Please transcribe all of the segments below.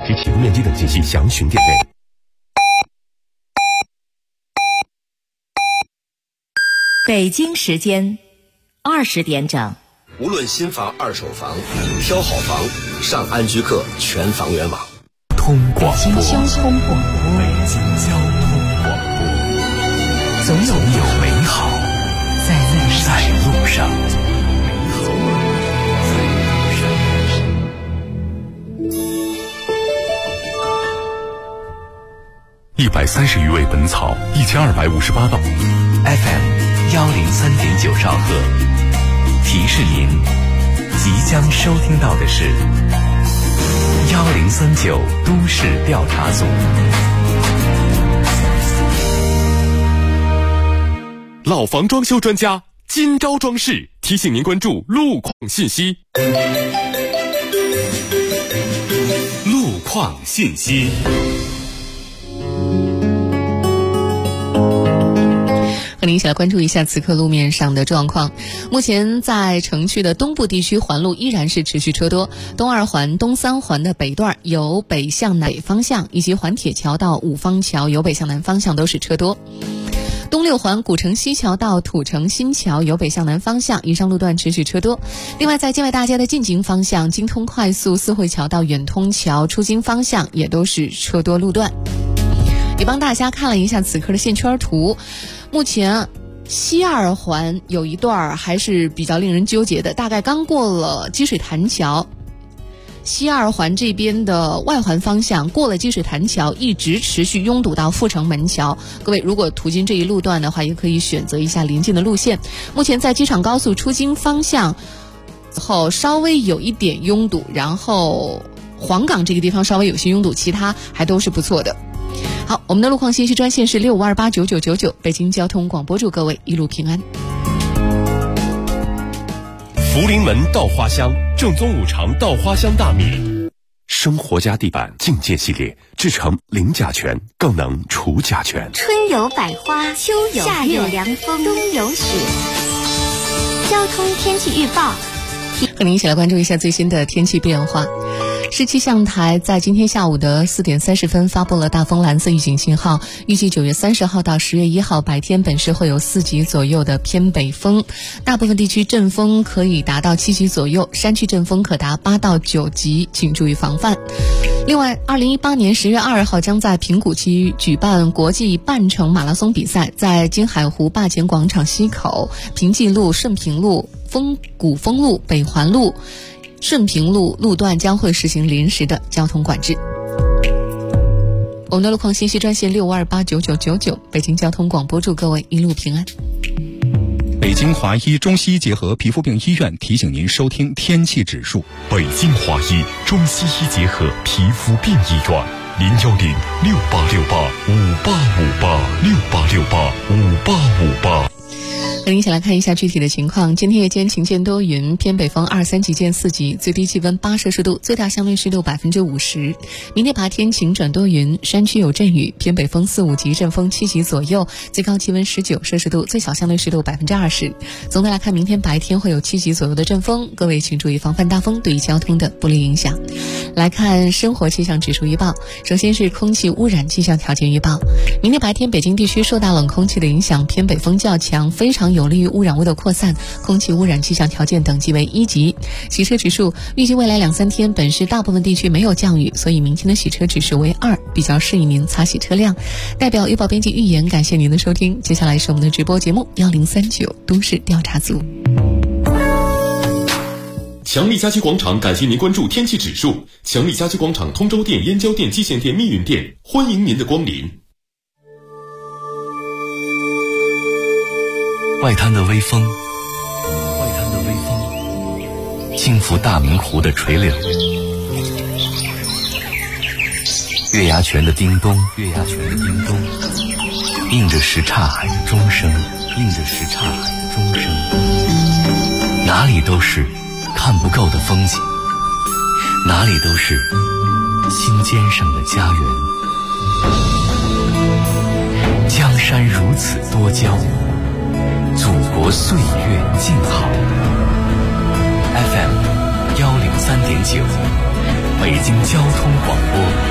及启用面积等信息详询店内。 北京时间20点整。 无论新房、二手房，挑好房，上安居客全房源网。 通广播， 北京交通广播， 北京交通广播， 总有美好在路上。130余味本草，1258道 FM 103.9兆赫。提示您，即将收听到的是1039都市调查组。 老房装修专家今朝装饰提醒您关注路况信息。路况信息。 和您一起来关注一下此刻路面上的状况。目前在城区的东部地区环路依然是持续车多，东二环、东三环的北段由北向南方向，以及环铁桥到五方桥由北向南方向都是车多。东六环古城西桥到土城新桥由北向南方向，以上路段持续车多。另外在建外大街的进京方向，京通快速四惠桥到远通桥出京方向也都是车多路段。也帮大家看了一下此刻的线圈图，目前西二环有一段还是比较令人纠结的，大概刚过了积水潭桥，西二环这边的外环方向过了积水潭桥，一直持续拥堵到阜成门桥。各位如果途经这一路段的话，也可以选择一下临近的路线。目前在机场高速出京方向后稍微有一点拥堵，然后黄岗这个地方稍微有些拥堵，其他还都是不错的。好，我们的路况信息专线是65289999，北京交通广播，祝各位一路平安。 福临门稻花香，正宗五常稻花香大米，生活家地板境界系列，制成零甲醛，更能除甲醛。 春有百花，秋有夏有凉风，冬有雪。交通天气预报， 和您一起来关注一下最新的天气变化。市气象台在今天下午的4点30分发布了大风蓝色预警信号，预计9月30号到10月1号白天本市会有4级左右的偏北风，大部分地区阵风可以达到7级左右，山区阵风可达8到9级，请注意防范。另外，2018年10月2号将在平谷区举办国际半程马拉松比赛，在金海湖坝前广场西口、平济路、顺平路、古风路、北环路、顺平路路段将会实行临时的交通管制。我们的路况信息专线65289999，北京交通广播，祝各位一路平安。 北京华医中西医结合皮肤病医院提醒您收听天气指数。 北京华医中西医结合皮肤病医院，0106868586868685858。 和您一起来看一下具体的情况。今天夜间晴间多云，偏北风2、3级见4级，最低气温8摄氏度，最大相对湿度50%。明天白天晴转多云，山区有阵雨，偏北风4、5级，阵风7级左右，最高气温19摄氏度，最小相对湿度20%。总的来看，明天白天会有7级左右的阵风，各位请注意防范大风对于交通的不利影响。来看生活气象指数预报，首先是空气污染气象条件预报。明天白天北京地区受到冷空气的影响，偏北风较强，非常有利于污染物的扩散，空气污染气象条件等级为1级。洗车指数预计未来2、3天本市大部分地区没有降雨，所以明天的洗车指数为2，比较适宜您擦洗车辆。代表预报编辑预言，感谢您的收听。接下来是我们的直播节目1039都市调查组。 强力家居广场感谢您关注天气指数。强力家居广场通州店、燕郊店、蓟县店、密云店，欢迎您的光临。 外滩的微风，轻拂大明湖的垂柳，月牙泉的叮咚，映着什刹海的钟声，哪里都是看不够的风景，哪里都是心尖上的家园。江山如此多娇，祖国岁月静好。FM 103.9，北京交通广播。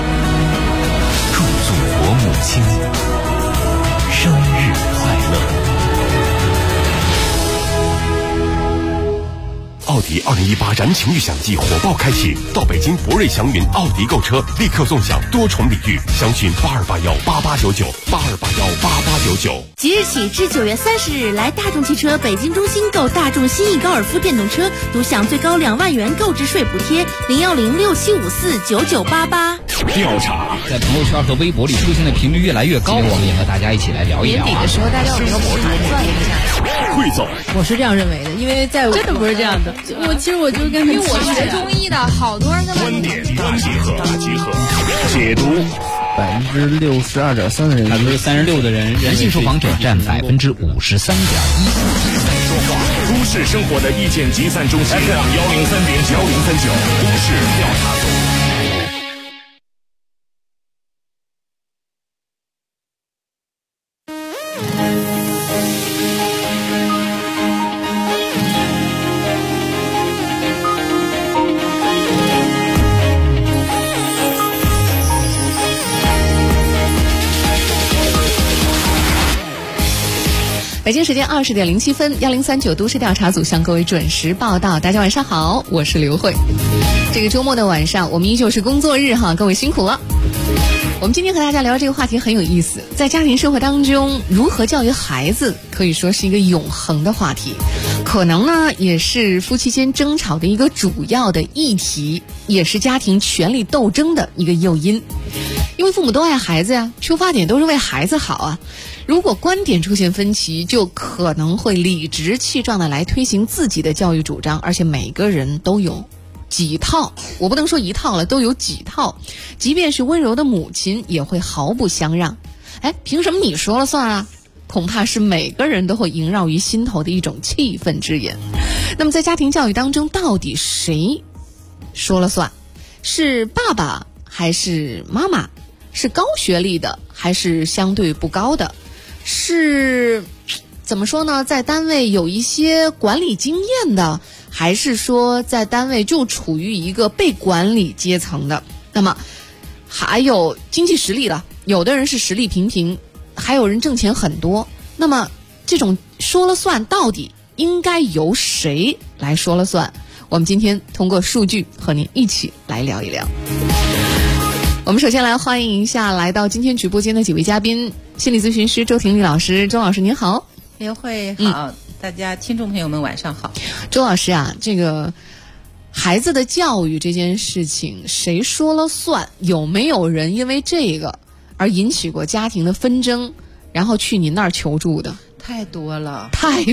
2018燃情预享季火爆开启，到北京博瑞祥云奥迪购车，立刻送享多重礼遇，详询82818899，82818899。 即日起至9月30日，来大众汽车北京中心购大众新翼高尔夫电动车，独享最高2万元购置税补贴，01067549988。 调查在朋友圈和微博里出现的频率越来越高，我们也和大家一起来聊一聊。 年底的时候，大家有一个博主赚一下。 汇总， 我是这样认为的，因为在真的不是这样的。其实我就跟因为我学中医的，好多人跟观点大集合，解读。 62.3%的人 ，36%的人，人性受访者占53.1%。 都市生活的意见集散中心 FM 103.9，都市调查组。 北京时间20点07分，1039都市调查组向各位准时报道。大家晚上好，我是刘慧。这个周末的晚上，我们依旧是工作日哈，各位辛苦了。我们今天和大家聊这个话题很有意思，在家庭生活当中，如何教育孩子可以说是一个永恒的话题，可能呢也是夫妻间争吵的一个主要的议题，也是家庭权力斗争的一个诱因。因为父母都爱孩子呀，出发点都是为孩子好啊。如果观点出现分歧，就可能会理直气壮地来推行自己的教育主张，而且每个人都有几套，我不能说一套了，都有几套。即便是温柔的母亲也会毫不相让。凭什么你说了算啊？恐怕是每个人都会萦绕于心头的一种气愤之言。那么在家庭教育当中，到底谁说了算？是爸爸还是妈妈？是高学历的还是相对不高的？是怎么说呢，在单位有一些管理经验的，还是说在单位就处于一个被管理阶层的？那么还有经济实力了，有的人是实力平平，还有人挣钱很多。那么这种说了算到底应该由谁来说了算？我们今天通过数据和您一起来聊一聊。我们首先来欢迎一下来到今天直播间的几位嘉宾，心理咨询师周婷丽老师。周老师您好。 刘慧好，大家听众朋友们晚上好。 周老师啊，这个孩子的教育这件事情谁说了算？有没有人因为这个而引起过家庭的纷争，然后去您那儿求助的？ 太多了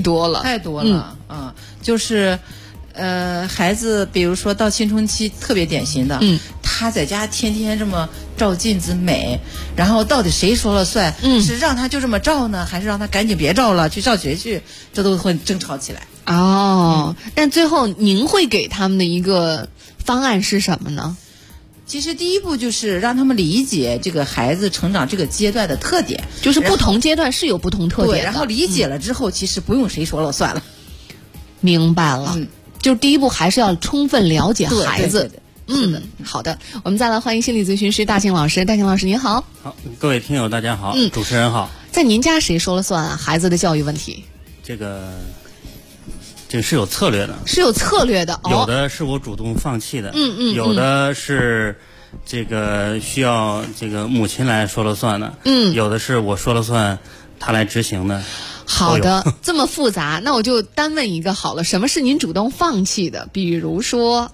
就是孩子比如说到青春期特别典型的，他在家天天这么照镜子美，然后到底谁说了算？是让他就这么照呢，还是让他赶紧别照了，去上学去？这都会争吵起来。 但最后您会给他们的一个方案是什么呢？ 其实第一步就是让他们理解这个孩子成长这个阶段的特点， 就是不同阶段是有不同特点的。 对，然后理解了之后，其实不用谁说了算了。 明白了。就是第一步还是要充分了解孩子。好的，我们再来欢迎心理咨询师大庆老师。大庆老师您好。 好，各位听友大家好，主持人好。 在您家谁说了算啊？孩子的教育问题？ 这个是有策略的。 是有策略的。 有的是我主动放弃的。有的是这个需要这个母亲来说了算的。有的是我说了算，他来执行的。 好的，这么复杂，那我就单问一个好了，什么是您主动放弃的？比如说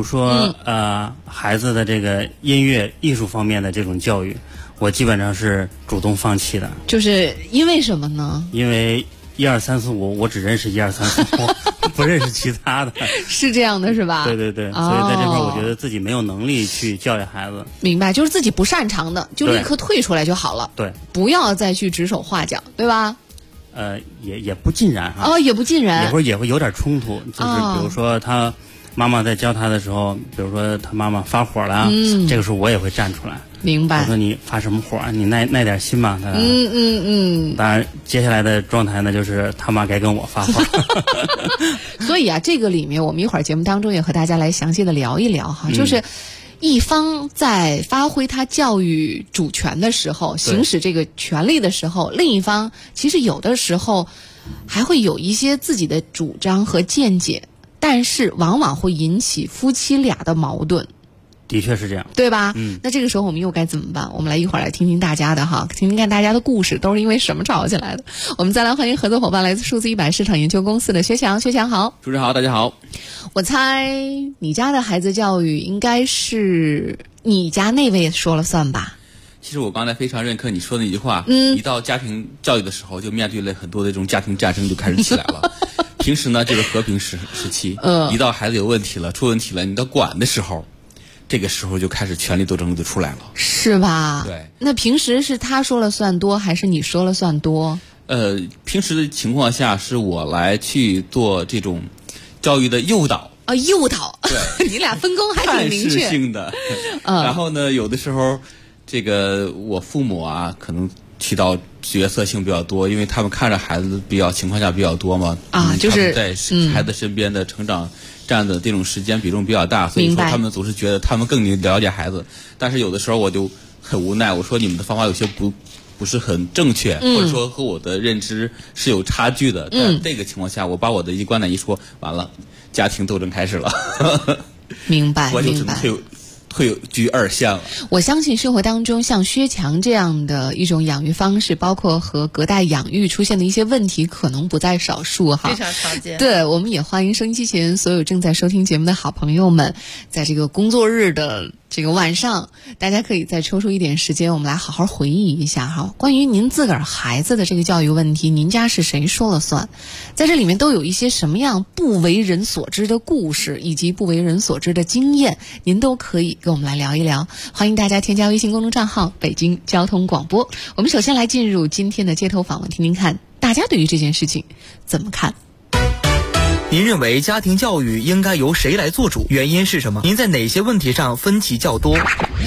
孩子的这个音乐艺术方面的这种教育，我基本上是主动放弃的。 就是因为什么呢？ 因为1、2、3、4、5，我只认识1、2、3、4、5，不认识其他的。 是这样的，是吧？ 对，所以在这块我觉得自己没有能力去教育孩子。 明白，就是自己不擅长的，就立刻退出来就好了。 对， 不要再去指手画脚，对吧？ 也不尽然哈。 也不尽然。 也会有点冲突，就是比如说他妈妈在教他的时候，比如说他妈妈发火了，这个时候我也会站出来。 明白。 我说你发什么火？你耐点心吧。当然，接下来的状态呢，就是他妈该跟我发火。 所以啊，这个里面我们一会儿节目当中也和大家来详细的聊一聊哈，就是一方在发挥他教育主权的时候，行使这个权利的时候，另一方其实有的时候还会有一些自己的主张和见解。 但是往往会引起夫妻俩的矛盾。 的确是这样， 对吧？那这个时候我们又该怎么办？我们来一会儿来听听大家的哈，听听看大家的故事都是因为什么吵起来的。我们再来欢迎合作伙伴，来自数字100市场研究公司的薛强。薛强好。 主持人好，大家好。 我猜你家的孩子教育应该是你家那位说了算吧？ 其实我刚才非常认可你说的那句话，一到家庭教育的时候，就面对了很多的这种家庭战争就开始起来了。平时呢就是和平时期，一到孩子有问题了、出问题了，你到管的时候，这个时候就开始权力斗争就出来了， 是吧？ 对。 那平时是他说了算多，还是你说了算多？ 平时的情况下是我来去做这种教育的诱导。 诱导。 对。 你俩分工还挺明确。 探视性的。然后呢，有的时候，这个我父母啊，可能起到角色性比较多，因为他们看着孩子情况下比较多嘛。 就是在孩子身边的成长占的这种时间比重比较大，所以说他们总是觉得他们更了解孩子。但是有的时候我就很无奈，我说你们的方法有些不是很正确，或者说和我的认知是有差距的。在这个情况下，我把我的一观点一说，完了，家庭斗争开始了。 明白， 我就是退居二线了。 我相信生活当中像薛强这样的一种养育方式，包括和隔代养育出现的一些问题，可能不在少数哈。 非常常见。 对，我们也欢迎收音机前所有正在收听节目的好朋友们，在这个工作日的这个晚上，大家可以再抽出一点时间，我们来好好回忆一下哈，关于您自个儿孩子的这个教育问题，您家是谁说了算？在这里面都有一些什么样不为人所知的故事，以及不为人所知的经验，您都可以跟我们来聊一聊。欢迎大家添加微信公众账号北京交通广播。我们首先来进入今天的街头访问，听听看大家对于这件事情怎么看。 您认为家庭教育应该由谁来做主？原因是什么？您在哪些问题上分歧较多？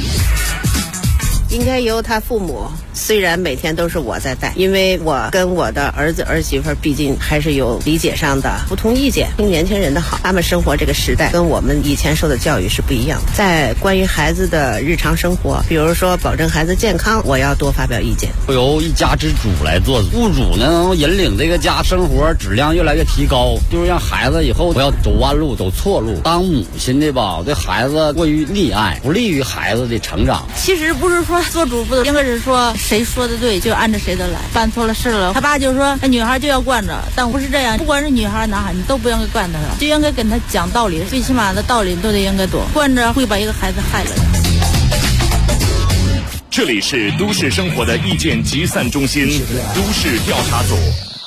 应该由他父母，虽然每天都是我在带，因为我跟我的儿子儿媳妇毕竟还是有理解上的不同意见。听年轻人的好，他们生活这个时代跟我们以前受的教育是不一样的。在关于孩子的日常生活，比如说保证孩子健康，我要多发表意见。 由一家之主来做主，父主呢能引领这个家生活质量越来越提高，就是让孩子以后不要走弯路走错路。当母亲的吧，对孩子过于溺爱，不利于孩子的成长。 其实不是说做主不应该是说谁说的对就按着谁的来，办错了事了，他爸就说那女孩就要惯着，但不是这样，不管是女孩男孩你都不应该惯着他，就应该跟他讲道理，最起码的道理都得应该懂，惯着会把一个孩子害了。 这里是都市生活的意见集散中心，都市调查组。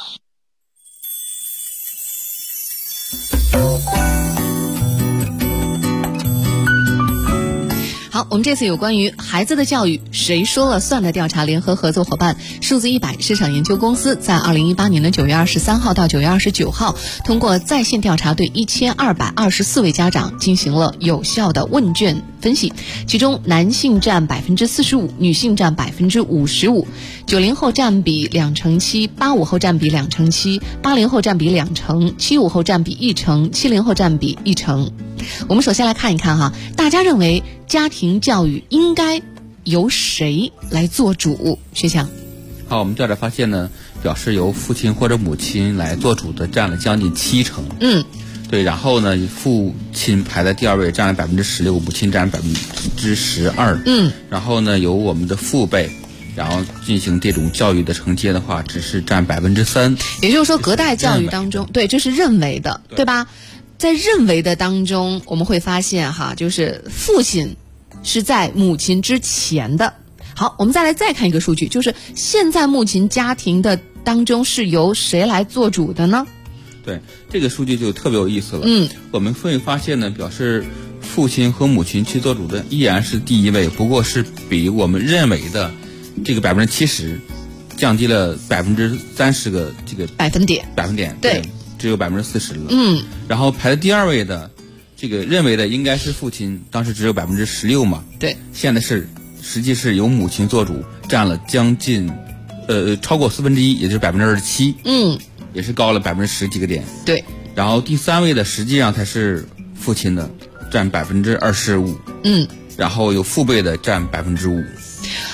好，我们这次有关于孩子的教育谁说了算的调查联合合作伙伴数字100市场研究公司在2018年的9月23号到9月29号通过在线调查对1224位家长进行了有效的问卷分析，其中男性占45%，女性占55%，90后占比2%7%，85后占比2%7%，80后占比2%，75后占比1%，70后占比1%。我们首先来看一看哈，大家认为家庭教育应该由谁来做主？薛强。 好，我们调查发现呢，表示由父亲或者母亲来做主的占了将近70%。对，然后呢，父亲排在第二位，占了16%，母亲占12%。然后呢，由我们的父辈，然后进行这种教育的承接的话，只是占3%。 也就是说，隔代教育当中，对，这是认为的，对吧？在认为的当中，我们会发现哈，就是父亲是在母亲之前的。好，我们再看一个数据，就是现在目前家庭的当中是由谁来做主的呢？ 对，这个数据就特别有意思了。我们会发现呢，表示父亲和母亲去做主的依然是第一位，不过是比我们认为的这个70%降低了30%个这个百分点。对。只有40%了。然后排在第二位的，这个认为的应该是父亲，当时只有16%嘛。 对。 现在实际是由母亲做主，占了将近超过1/4，也就是27%。也是高了10几个点。 对。 然后第三位的实际上才是父亲的，占25%。然后有父辈的占5%。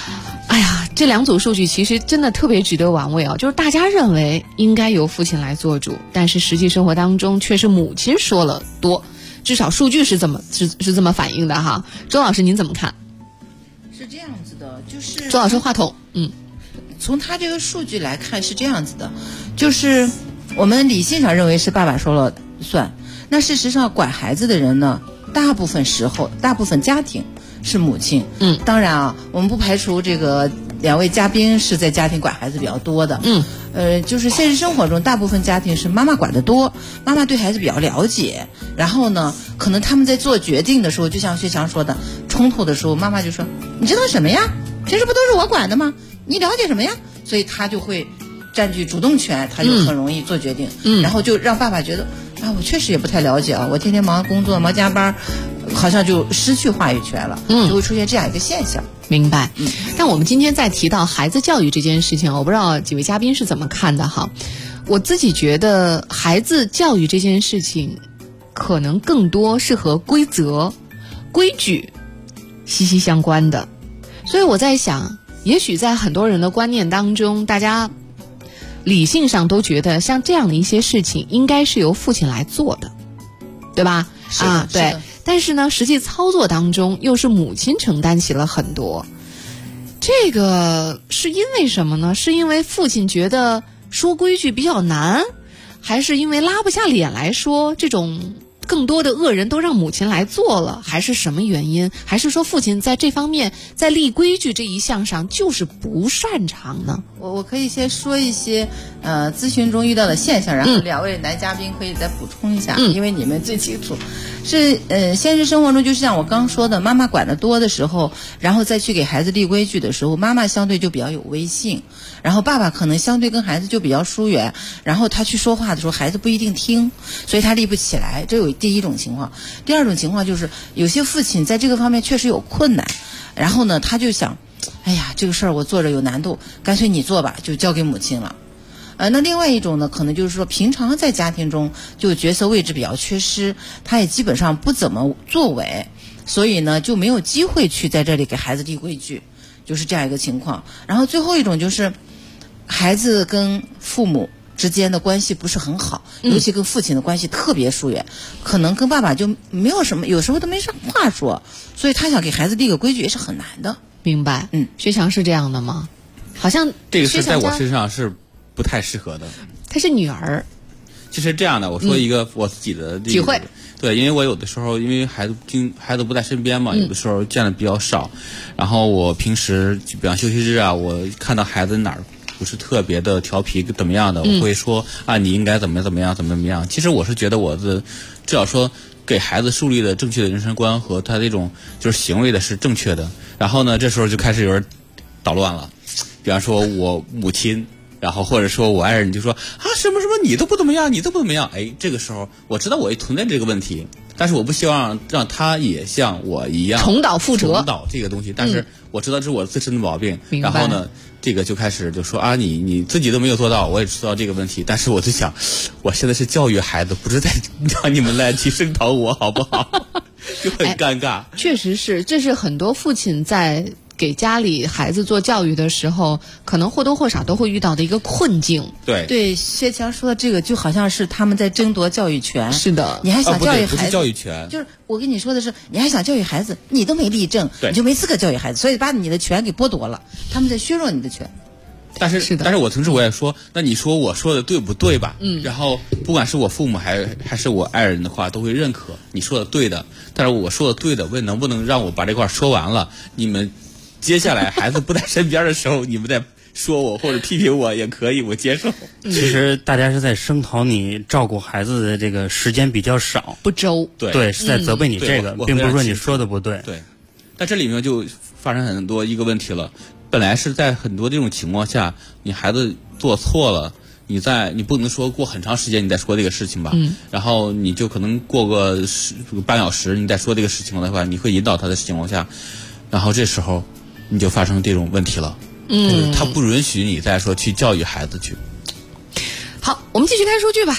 哎呀，这2组数据其实真的特别值得玩味啊！就是大家认为应该由父亲来做主，但是实际生活当中却是母亲说了多，至少数据是这么反映的哈。周老师您怎么看？ 是这样子的，就是周老师话筒， 从他这个数据来看是这样子的，就是我们理性上认为是爸爸说了算，那事实上管孩子的人呢，大部分时候大部分家庭是母亲。当然啊，我们不排除这个2位嘉宾是在家庭管孩子比较多的。就是现实生活中大部分家庭是妈妈管得多，妈妈对孩子比较了解，然后呢可能他们在做决定的时候，就像薛强说的，冲突的时候妈妈就说你知道什么呀，平时不都是我管的吗，你了解什么呀，所以他就会占据主动权，他就很容易做决定。然后就让爸爸觉得啊，我确实也不太了解啊，我天天忙工作忙加班，好像就失去话语权了。就会出现这样一个现象。 明白。但我们今天在提到孩子教育这件事情，我不知道几位嘉宾是怎么看的哈。我自己觉得孩子教育这件事情可能更多是和规则规矩息息相关的，所以我在想，也许在很多人的观念当中，大家理性上都觉得像这样的一些事情应该是由父亲来做的，对吧？对。但是呢，实际操作当中又是母亲承担起了很多。这个是因为什么呢？是因为父亲觉得说规矩比较难，还是因为拉不下脸来说这种更多的恶人都让母亲来做了，还是什么原因？还是说父亲在这方面在立规矩这一项上就是不擅长呢？ 我可以先说一些咨询中遇到的现象，然后2位男嘉宾可以再补充一下，因为你们最清楚。是现实生活中就像我刚说的，妈妈管得多的时候，然后再去给孩子立规矩的时候，妈妈相对就比较有威信，然后爸爸可能相对跟孩子就比较疏远，然后他去说话的时候孩子不一定听，所以他立不起来，这有第一种情况。第二种情况就是有些父亲在这个方面确实有困难，然后呢他就想，哎呀，这个事儿我做着有难度，干脆你做吧，就交给母亲了。那另外一种呢，可能就是说平常在家庭中就角色位置比较缺失，他也基本上不怎么作为，所以呢就没有机会去在这里给孩子立规矩，就是这样一个情况。然后最后一种就是孩子跟父母之间的关系不是很好，尤其跟父亲的关系特别疏远，可能跟爸爸就没有什么，有时候都没啥话说，所以他想给孩子立个规矩也是很难的。 明白。薛强是这样的吗？好像这个是在我身上是不太适合的。 她是女儿。 其实这样的，我说一个我自己的体会。 对，因为我有的时候因为孩子不在身边嘛，有的时候见的比较少，然后我平时比方休息日啊，我看到孩子哪儿不是特别的调皮怎么样的，我会说你应该怎么样。其实我是觉得我的至少说给孩子树立的正确的人生观和他这种就是行为的是正确的。然后呢，这时候就开始有人捣乱了，比方说我母亲，然后或者说我爱人就说什么你都不怎么样，这个时候我知道我也存在这个问题，但是我不希望让他也像我一样重蹈覆辙， 重蹈这个东西。但是我知道这是我自身的毛病，然后呢这个就开始就说你自己都没有做到，我也知道这个问题，但是我就想我现在是教育孩子，不是在让你们来去声讨我，好不好？就很尴尬。 确实是，这是很多父亲在给家里孩子做教育的时候，可能或多或少都会遇到的一个困境。 对，薛强说的这个就好像是他们在争夺教育权。 是的， 你还想教育孩子？ 不是教育权， 就是我跟你说的是，你还想教育孩子，你都没立正，你就没资格教育孩子，所以把你的权给剥夺了，他们在削弱你的权。 但是我同时我也说，那你说我说的对不对吧？然后不管是我父母还是我爱人的话，都会认可你说的对的。但是我说的对的，能不能让我把这块说完了？你们接下来孩子不在身边的时候，你们再说我或者批评我也可以，我接受。 其实大家是在声讨你照顾孩子的这个时间比较少， 不周。 对，是在责备你这个，并不是说你说的不对。 对，但这里面就发生很多一个问题了。本来是在很多这种情况下，你孩子做错了，你不能说过很长时间你再说这个事情吧，然后你就可能过个半小时你再说这个事情的话，你会引导他的情况下，然后这时候你就发生这种问题了。他不允许你再说去教育孩子去。 好，我们继续看数据吧。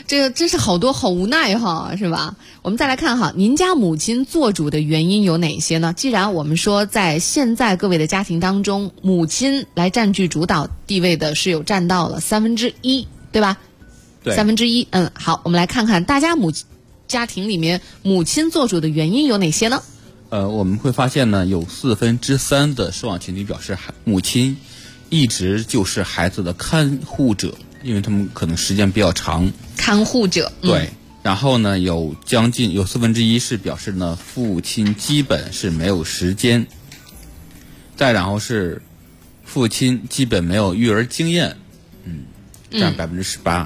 这个真是好无奈哈，是吧？我们再来看哈，您家母亲做主的原因有哪些呢？既然我们说在现在各位的家庭当中，母亲来占据主导地位的是有占到了1/3，对吧？ 对 ，1/3。好，我们来看看大家家庭里面母亲做主的原因有哪些呢？ 我们会发现呢，有3/4的受访群体表示，母亲一直就是孩子的看护者，因为他们可能时间比较长。 看护者， 对。然后呢，有1/4是表示呢，父亲基本是没有时间。再然后是父亲基本没有育儿经验，占18%。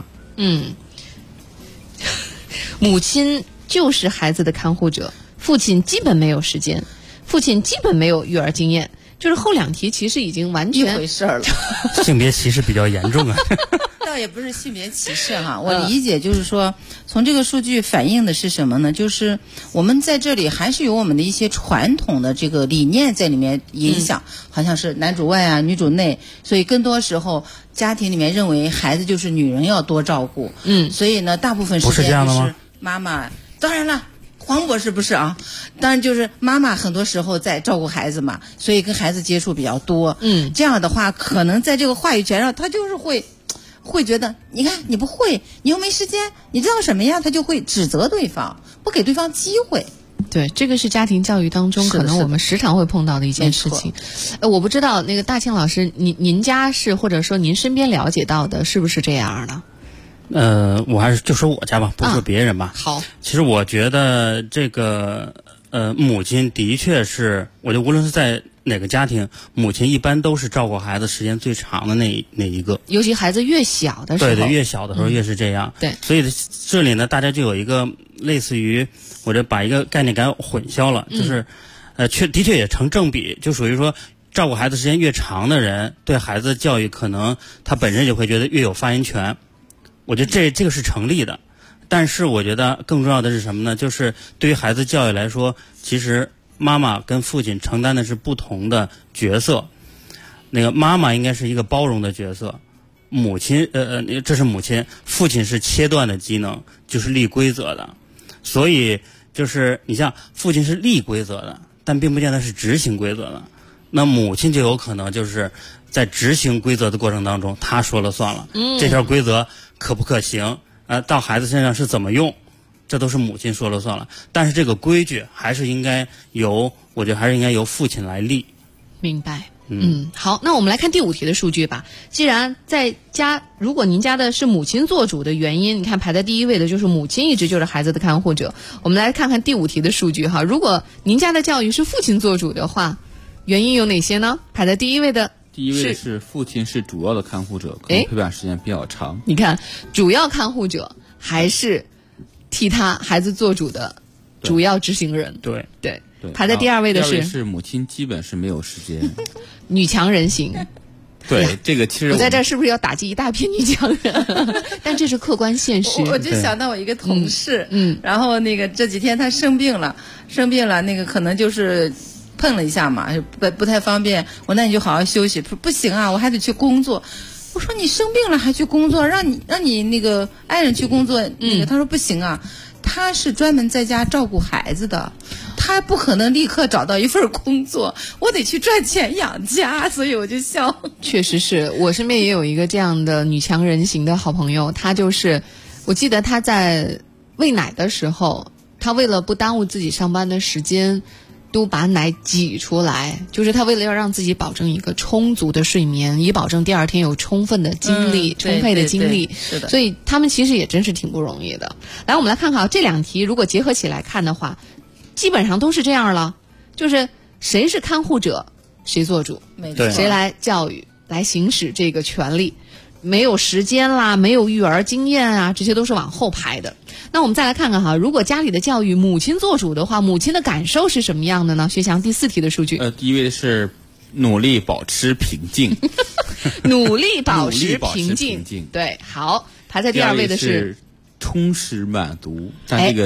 母亲就是孩子的看护者，父亲基本没有时间，父亲基本没有育儿经验，就是后两题其实已经完全一回事儿了。 性别歧视比较严重啊。 倒也不是性别歧视哈，我理解就是说，从这个数据反映的是什么呢？就是我们在这里还是有我们的一些传统的这个理念在里面影响，好像是男主外啊，女主内，所以更多时候家庭里面认为孩子就是女人要多照顾，所以呢，大部分时间就是妈妈。当然了。黄博士不是啊，当然就是妈妈很多时候在照顾孩子嘛，所以跟孩子接触比较多。这样的话，可能在这个话语权上，他就是会觉得，你看你不会，你又没时间，你知道什么呀？他就会指责对方，不给对方机会。 对，这个是家庭教育当中可能我们时常会碰到的一件事情。我不知道那个大庆老师，您家是或者说您身边了解到的是不是这样的？ 我还是就说我家吧，不说别人吧。 好， 其实我觉得这个母亲的确是，我觉得无论是在哪个家庭，母亲一般都是照顾孩子时间最长的那一个。 尤其孩子越小的时候， 对，越小的时候越是这样。 对， 所以这里呢，大家就有一个类似于，我这把一个概念给混淆了，就是的确也成正比，就属于说。照顾孩子时间越长的人，对孩子的教育可能他本身就会觉得越有发言权。我觉得这个是成立的，但是我觉得更重要的是什么呢？就是对于孩子教育来说，其实妈妈跟父亲承担的是不同的角色。那个妈妈应该是一个包容的角色，母亲这是母亲，父亲是切断的机能，就是立规则的。所以就是你像父亲是立规则的，但并不见得是执行规则的。那母亲就有可能就是在执行规则的过程当中，她说了算了。这条规则可不可行？到孩子身上是怎么用？这都是母亲说了算了。但是这个规矩还是应该我觉得还是应该由父亲来立。 明白。好，那我们来看第5题的数据吧。既然在家，如果您家的是母亲做主的原因，你看排在第1位的就是母亲一直就是孩子的看护者。我们来看看第5题的数据哈。如果您家的教育是父亲做主的话，原因有哪些呢？排在第1位的是父亲是主要的看护者，可能陪伴时间比较长。 你看，主要看护者还是替他孩子做主的主要执行人。 对。 排在第2位的是母亲基本是没有时间， 女强人型。 对，这个其实我在这儿是不是要打击一大片女强人？但这是客观现实。 我就想到我一个同事，然后那个这几天他生病了，那个可能就是碰了一下嘛，不太方便。我那你就好好休息。不行啊，我还得去工作。我说你生病了还去工作，让你那个爱人去工作，他说不行啊，他是专门在家照顾孩子的。他不可能立刻找到一份工作，我得去赚钱养家，所以我就笑。 确实是我身边也有一个这样的女强人型的好朋友，她就是我记得她在喂奶的时候，她为了不耽误自己上班的时间，都把奶挤出来，就是她为了要让自己保证一个充足的睡眠，以保证第2天有充分的精力、充沛的精力。 是的， 所以他们其实也真是挺不容易的。来，我们来看看这2题如果结合起来看的话，基本上都是这样了，就是谁是看护者，谁做主，谁来教育，来行使这个权利。没有时间啦，没有育儿经验啊，这些都是往后排的。那我们再来看看哈，如果家里的教育母亲做主的话，母亲的感受是什么样的呢？薛翔，第4题的数据。 第1位是努力保持平静。 努力保持平静。对，好，排在第2位的是充实满足，但这个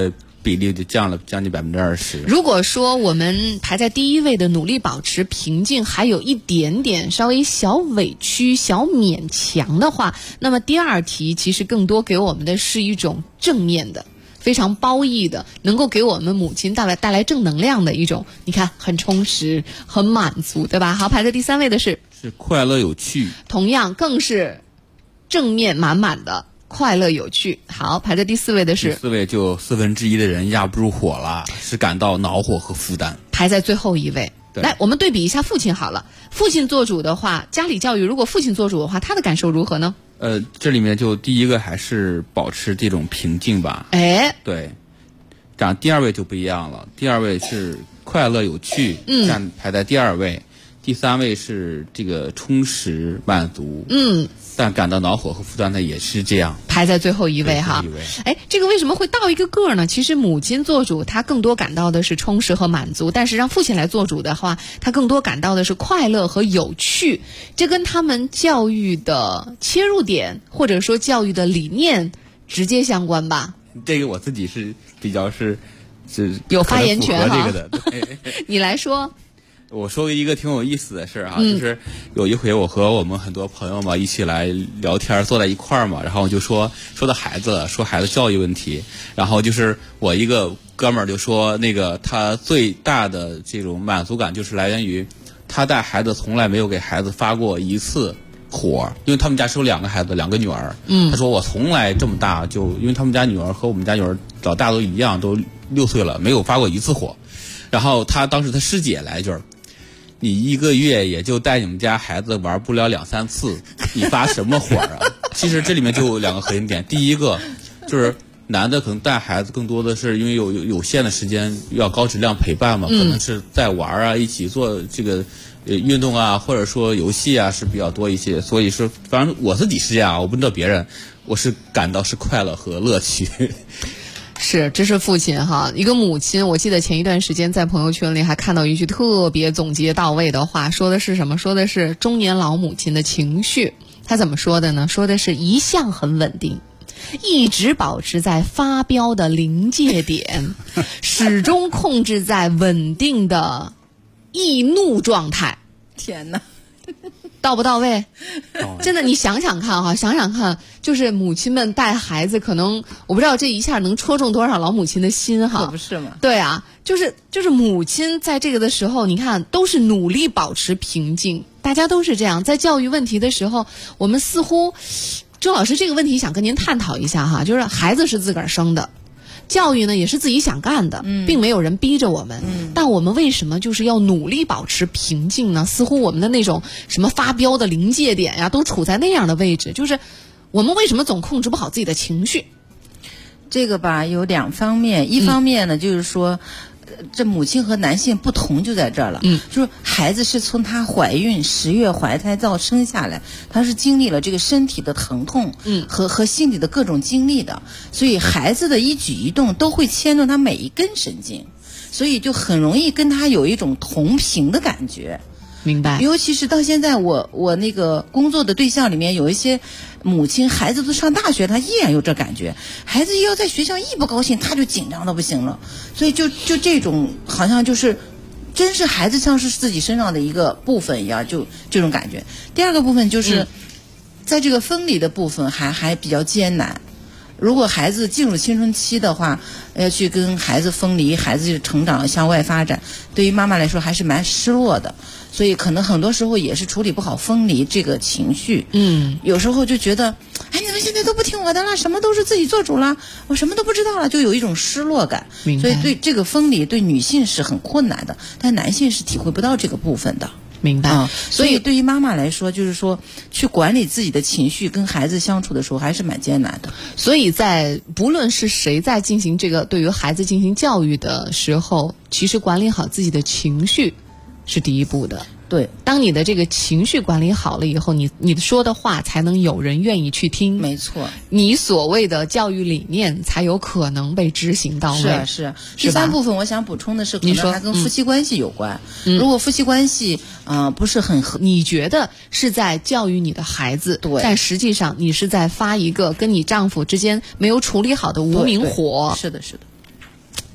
比例就降了将近20%。 如果说我们排在第一位的努力保持平静，还有一点点稍微小委屈、小勉强的话，那么第二题其实更多给我们的是一种正面的、非常褒义的，能够给我们母亲带来正能量的一种，你看很充实、很满足，对吧？好，排在第3位的是快乐有趣， 同样更是正面满满的。快乐有趣。好，排在第4位的是第4位就1/4的人压不住火了，是感到恼火和负担。 排在最后一位。来，我们对比一下父亲好了。父亲做主的话，家里教育如果父亲做主的话，他的感受如何呢？ 这里面就第一个还是保持这种平静吧。对，这样第2位就不一样了。第2位是快乐有趣，排在第2位。第3位是这个充实满足，但感到恼火和负担的也是这样， 排在最后一位哈。这个为什么会倒一个个呢？其实母亲做主，她更多感到的是充实和满足，但是让父亲来做主的话，他更多感到的是快乐和有趣。这跟他们教育的切入点或者说教育的理念直接相关吧。 这个我自己是比较是有发言权这个的。 你来说。 我说一个挺有意思的事啊，就是有一回我和我们很多朋友嘛一起来聊天，坐在一块儿嘛，然后我就说到孩子教育问题，然后就是我一个哥们儿就说那个他最大的这种满足感就是来源于他带孩子从来没有给孩子发过一次火，因为他们家是有2个孩子，2个女儿。他说我从来这么大就因为他们家女儿和我们家女儿老大都一样，都6岁了，没有发过一次火。然后当时他师姐来一句，你1个月也就带你们家孩子玩不了2-3次，你发什么火啊？其实这里面就有2个核心点。第一个就是男的可能带孩子更多的是因为有限的时间要高质量陪伴嘛，可能是在玩啊，一起做这个运动啊，或者说游戏啊是比较多一些。所以说反正我自己是这样，我不知道别人，我是感到是快乐和乐趣。 是，这是父亲哈。一个母亲，我记得前一段时间在朋友圈里还看到一句特别总结到位的话，说的是什么？说的是中年老母亲的情绪。他怎么说的呢？说的是一向很稳定，一直保持在发飙的临界点，始终控制在稳定的易怒状态。 天哪！ 到不到位？真的，你想想看，就是母亲们带孩子，可能我不知道这一下能戳中多少老母亲的心哈。 可不是吗？ 对啊，就是母亲在这个的时候，你看都是努力保持平静，大家都是这样。在教育问题的时候，我们似乎，周老师这个问题想跟您探讨一下哈，就是孩子是自个儿生的。教育呢也是自己想干的，并没有人逼着我们。但我们为什么就是要努力保持平静呢？似乎我们的那种什么发飙的临界点呀，都处在那样的位置。就是我们为什么总控制不好自己的情绪？ 这个吧有2方面，一方面呢就是说。这母亲和男性不同就在这儿了，就是孩子是从她怀孕10月怀胎到生下来，她是经历了这个身体的疼痛，和心理的各种经历的，所以孩子的一举一动都会牵动他每一根神经，所以就很容易跟他有一种同频的感觉。 明白。 尤其是到现在我那个工作的对象里面有一些母亲，孩子都上大学，他依然有这感觉，孩子要在学校一不高兴他就紧张的不行了，所以就这种好像就是真是孩子像是自己身上的一个部分一样，就这种感觉。第2个部分就是在这个分离的部分还比较艰难。如果孩子进入青春期的话，要去跟孩子分离，孩子成长向外发展，对于妈妈来说还是蛮失落的，所以可能很多时候也是处理不好分离这个情绪。有时候就觉得哎，你们现在都不听我的了，什么都是自己做主了，我什么都不知道了，就有一种失落感。所以对这个分离对女性是很困难的，但男性是体会不到这个部分的。 明白。 所以对于妈妈来说，就是说去管理自己的情绪，跟孩子相处的时候还是蛮艰难的。 所以在不论是谁在进行这个对于孩子进行教育的时候，其实管理好自己的情绪是第一步的。 对， 当你的这个情绪管理好了以后，你说的话才能有人愿意去听。 没错， 你所谓的教育理念才有可能被执行到位。 是。第3部分我想补充的是，可能还跟夫妻关系有关。如果夫妻关系不是很合， 你觉得是在教育你的孩子， 对， 但实际上你是在发一个跟你丈夫之间没有处理好的无名火。 是的。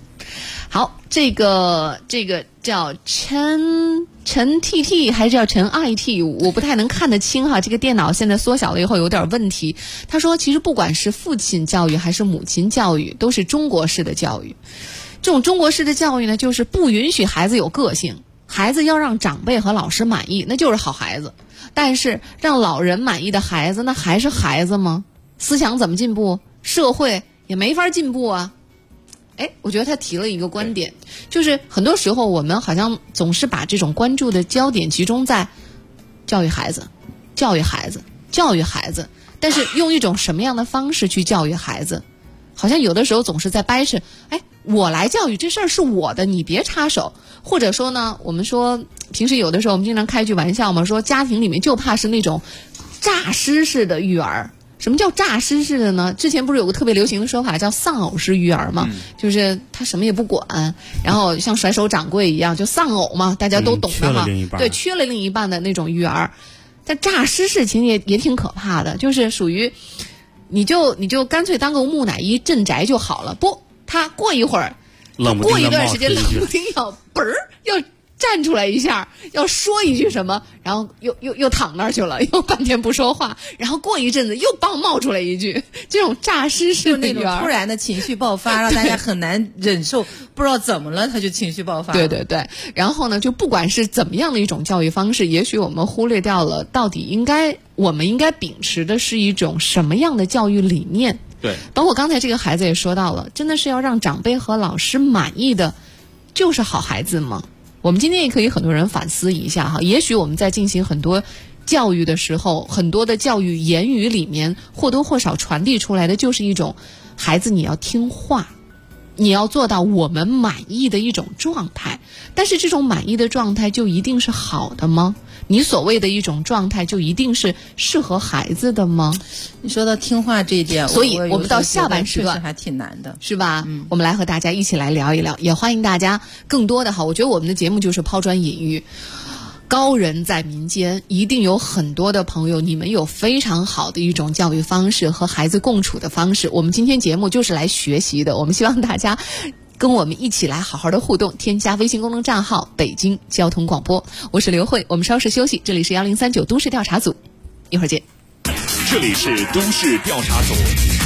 好，这个叫陈 TT 还是叫陈 IT， 我不太能看得清哈。这个电脑现在缩小了以后有点问题。他说，其实不管是父亲教育还是母亲教育，都是中国式的教育。这种中国式的教育呢，就是不允许孩子有个性，孩子要让长辈和老师满意，那就是好孩子。但是让老人满意的孩子，那还是孩子吗？思想怎么进步？社会也没法进步啊。我觉得他提了一个观点，就是很多时候我们好像总是把这种关注的焦点集中在教育孩子，但是用一种什么样的方式去教育孩子，好像有的时候总是在掰扯，我来教育这事儿是我的，你别插手。或者说呢，我们说平时有的时候我们经常开句玩笑嘛，说家庭里面就怕是那种诈尸式的育儿。什么叫诈尸式的呢？之前不是有个特别流行的说法叫丧偶式育儿嘛，就是他什么也不管，然后像甩手掌柜一样，就丧偶嘛，大家都懂的嘛，对，缺了另一半的那种育儿。但诈尸式其实也挺可怕的，就是属于你就干脆当个木乃伊镇宅就好了。不，他过一会儿，过一段时间冷不丁要站出来一下，要说一句什么，然后又躺那儿去了，又半天不说话，然后过一阵子又冒出来一句，这种诈尸式的那种突然的情绪爆发，让大家很难忍受，不知道怎么了他就情绪爆发。 对，然后呢，就不管是怎么样的一种教育方式，也许我们忽略掉了到底我们应该秉持的是一种什么样的教育理念。 对， 包括刚才这个孩子也说到了，真的是要让长辈和老师满意的就是好孩子吗？我们今天也可以很多人反思一下哈，也许我们在进行很多教育的时候，很多的教育言语里面或多或少传递出来的就是一种孩子你要听话，你要做到我们满意的一种状态。但是这种满意的状态就一定是好的吗？你所谓的一种状态就一定是适合孩子的吗？ 你说到听话这一点， 所以我们到下半时段还挺难的， 是吧？我们来和大家一起来聊一聊，也欢迎大家更多的我觉得我们的节目就是抛砖引玉。高人在民间，一定有很多的朋友，你们有非常好的一种教育方式和孩子共处的方式。我们今天节目就是来学习的，我们希望大家跟我们一起来好好的互动。添加微信公众账号北京交通广播，我是刘慧，我们稍事休息，这里是1039都市调查组，一会儿见。 这里是都市调查组。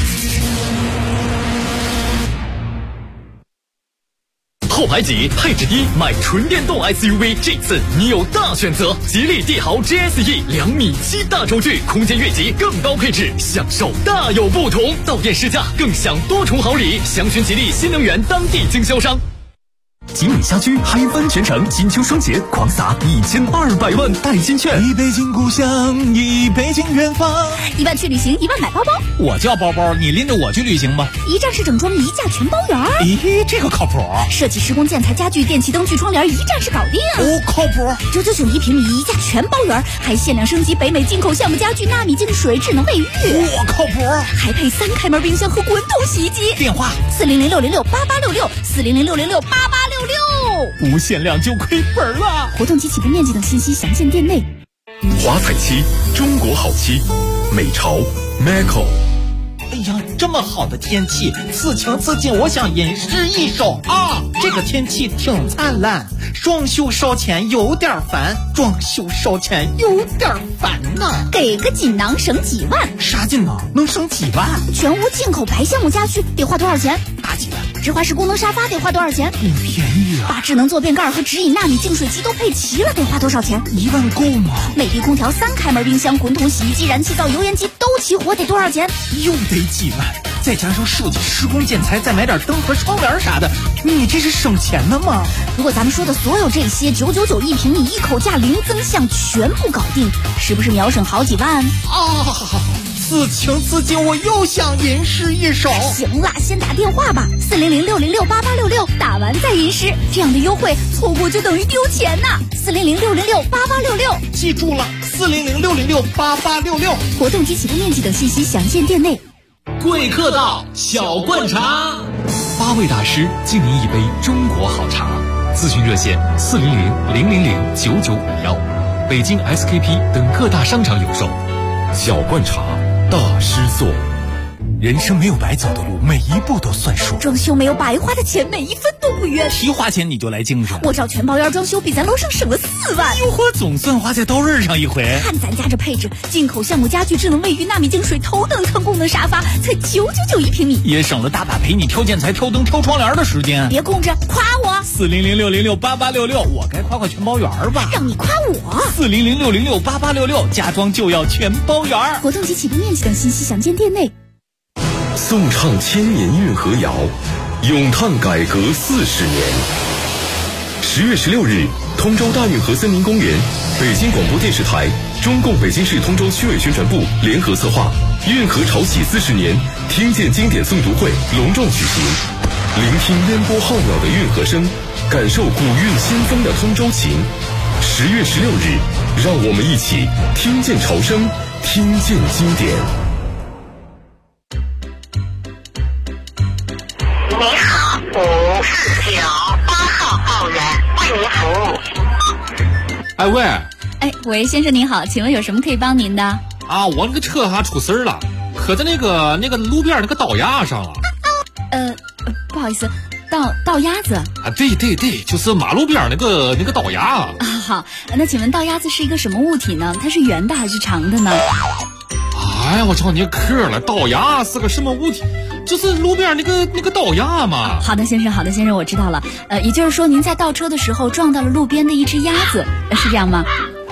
后排挤，配置低，买纯电动 SUV， 这次你有大选择。吉利帝豪 GSE 2.7米大轴距，空间越级，更高配置，享受大有不同。到店试驾，更享多重好礼。详询吉利新能源当地经销商。吉米家居嗨翻全城，金秋双节狂撒1200万代金券。 一北京故乡，一北京远方。 1万去旅行，1万买包包。 我叫包包，你拎着我去旅行吧。 一站式整装，一价全包圆。 咦，这个靠谱。 设计施工建材家具电器灯具窗帘，一站式搞定。 哦，靠谱。 999一平米，一价全包圆，还限量升级北美进口橡木家具纳米净水智能卫浴。 我靠谱。 还配3开门冰箱和滚筒洗衣机。 电话 400-606-8866，400-606-8866。 无限量就亏本了。 活动及起步面积等信息详见店内。 华彩漆，中国好漆，美潮 Macco。 哎呀，这么好的天气，此情此景，我想吟诗一首啊！这个天气挺灿烂，装修烧钱有点烦，装修烧钱有点烦呐。 给个锦囊省几万？ 啥锦囊能省几万？ 全屋进口白橡木家具得花多少钱？ 大几万。 直滑式功能沙发得花多少钱？ 不便宜啊。 把智能坐便盖和直饮纳米净水机都配齐了，得花多少钱 ？1万够吗？ 美的空调3开门冰箱、滚筒洗衣机、燃气灶、油烟机都齐活，得多少钱？ 又得几万，再加上设计施工建材，再买点灯和窗帘啥的，你这是省钱的吗？ 如果咱们说的所有这些999一平米，一口价零增项全部搞定，是不是秒省好几万啊？此情此景，我又想吟诗一首。 行了，先打电话吧，400-606-8866，打完再吟诗，这样的优惠错过就等于丢钱呐。400-606-8866， 记住了，400-606-8866。 活动及起步面积等信息详见店内。 贵客到，小灌茶 ，8位大师敬您一杯中国好茶。咨询热线400-000-9951，北京 SKP 等各大商场有售。 小灌茶，大师做。 人生没有白走的路，每一步都算数。 装修没有白花的钱，每一分都不冤。 提花钱你就来精神， 我找全包院装修，比咱楼上省了4万。 哟呵，总算花在刀刃上一回。 看咱家这配置，进口橡木家具、智能卫浴、纳米净水、头等舱功能沙发，才999一平米， 也省了大把陪你挑建材、挑灯、挑窗帘的时间。 别空着，夸我 ！400668866，我该夸全包园吧？ 让你夸我 ！400668866，家装就要全包园。 活动及启动面积等信息详见店内。 颂唱千年运河谣，咏叹改革40年。10月16日，通州大运河森林公园，北京广播电视台、中共北京市通州区委宣传部联合策划运河潮起40年听见经典诵读会隆重举行，聆听烟波浩渺的运河声，感受古韵先锋的通州情。10月16日，让我们一起听见潮声，听见经典。 你好，549，8号报员为您服务。 哎喂， 喂，先生您好，请问有什么可以帮您的？ 啊，我那个车出事儿了，磕在那个路边那个道牙上了。 不好意思，道鸭子啊？对，就是马路边那个道牙啊。 好，那请问道鸭子是一个什么物体呢？它是圆的还是长的呢？ 哎呀，我找你磕了，道牙是个什么物体？就是路边那个道牙嘛。 好的，先生，我知道了。也就是说，您在倒车的时候撞到了路边的一只鸭子，是这样吗？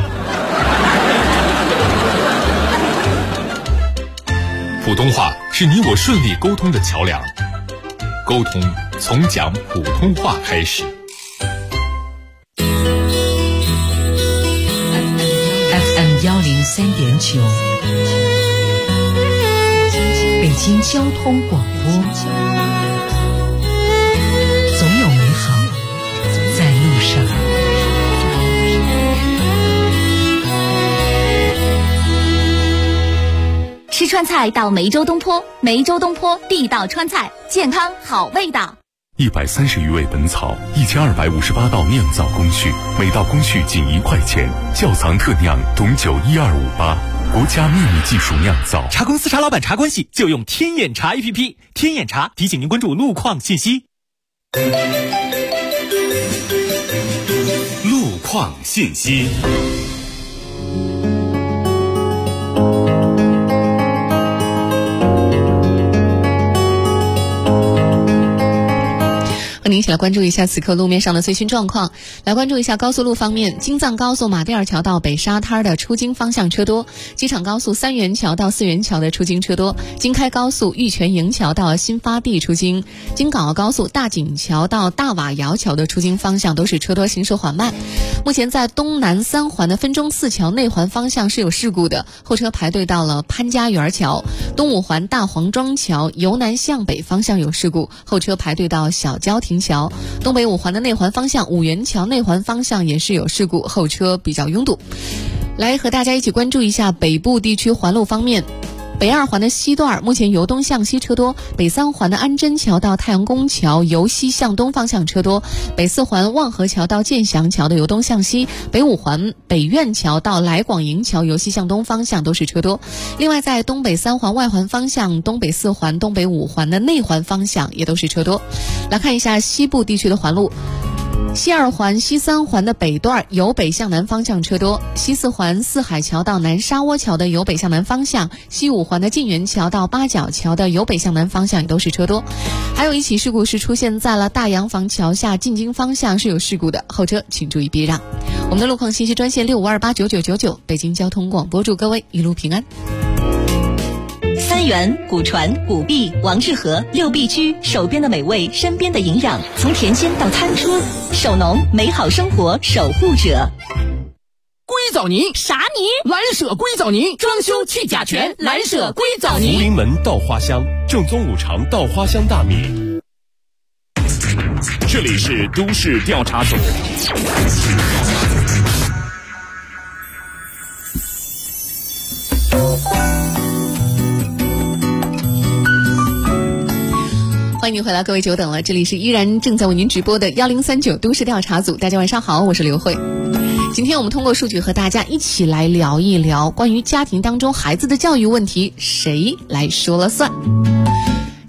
普通话是你我顺利沟通的桥梁，沟通从讲普通话开始。 FM 103.9，北京交通广播，总有美好在路上。 吃川菜到梅州东坡，梅州东坡地道川菜，健康好味道。 130余味本草，1258道酿造工序，每道工序仅1块钱。窖藏特酿董酒12588，国家秘密技术酿造。 茶公司茶老板茶关系就用天眼茶 APP， 天眼茶提醒您关注路况信息。 路况信息。 和您一起来关注一下此刻路面上的最新状况。来关注一下高速路方面，京藏高速马甸尔桥到北沙滩的出京方向车多，机场高速三元桥到四元桥的出京车多，京开高速玉泉营桥到新发地出京，京港澳高速大井桥到大瓦窑桥的出京方向都是车多，行驶缓慢。目前在东南三环的分钟寺桥内环方向是有事故的，后车排队到了潘家园桥。东五环大黄庄桥由南向北方向有事故，后车排队到小交亭桥。东北五环的内环方向五元桥内环方向也是有事故，后车比较拥堵。来和大家一起关注一下北部地区环路方面。北二环的西段目前由东向西车多，北三环的安贞桥到太阳宫桥由西向东方向车多，北四环望河桥到建祥桥的由东向西，北五环北苑桥到来广营桥由西向东方向都是车多。另外在东北三环外环方向、东北四环、东北五环的内环方向也都是车多。来看一下西部地区的环路。西二环、西三环的北段由北向南方向车多，西四环四海桥到南沙窝桥的由北向南方向，西五环的晋源桥到八角桥的由北向南方向也都是车多。还有一起事故是出现在了大洋房桥下进京方向是有事故的，后车请注意避让。我们的路况信息专线65289999，北京交通广播祝各位一路平安。 三元、古传、古币、王致和六必居，手边的美味，身边的营养，从田间到餐桌，手农美好生活守护者。 硅藻泥啥泥？ 蓝舍硅藻泥，装修去甲醛，蓝舍硅藻泥。 福临门稻花香，正宗五常稻花香大米。 这里是都市调查组。 欢迎你回来，各位久等了，这里是依然正在为您直播的1039都市调查组。大家晚上好，我是刘慧。今天我们通过数据和大家一起来聊一聊关于家庭当中孩子的教育问题，谁来说了算。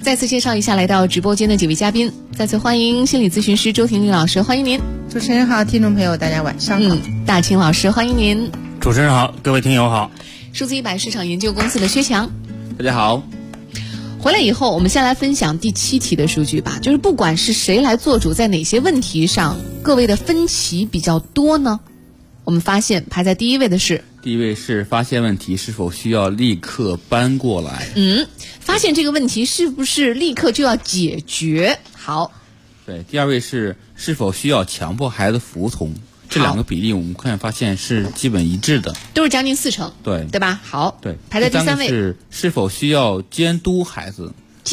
再次介绍一下来到直播间的几位嘉宾，再次欢迎心理咨询师周婷丽老师，欢迎您。 主持人好，听众朋友大家晚上好。 大秦老师，欢迎您。 主持人好，各位听友好。 数字100市场研究公司的薛强， 大家好。 回来以后，我们先来分享第7题的数据吧。就是不管是谁来做主，在哪些问题上，各位的分歧比较多呢？我们发现排在第一位的是， 发现问题是否需要立刻搬过来。 发现这个问题是不是立刻就要解决？好。 对，第2位是否需要强迫孩子服从。这2个比例我们发现是基本一致的， 都是将近40%， 对吧？好， 对， 排在第3位是否需要监督孩子？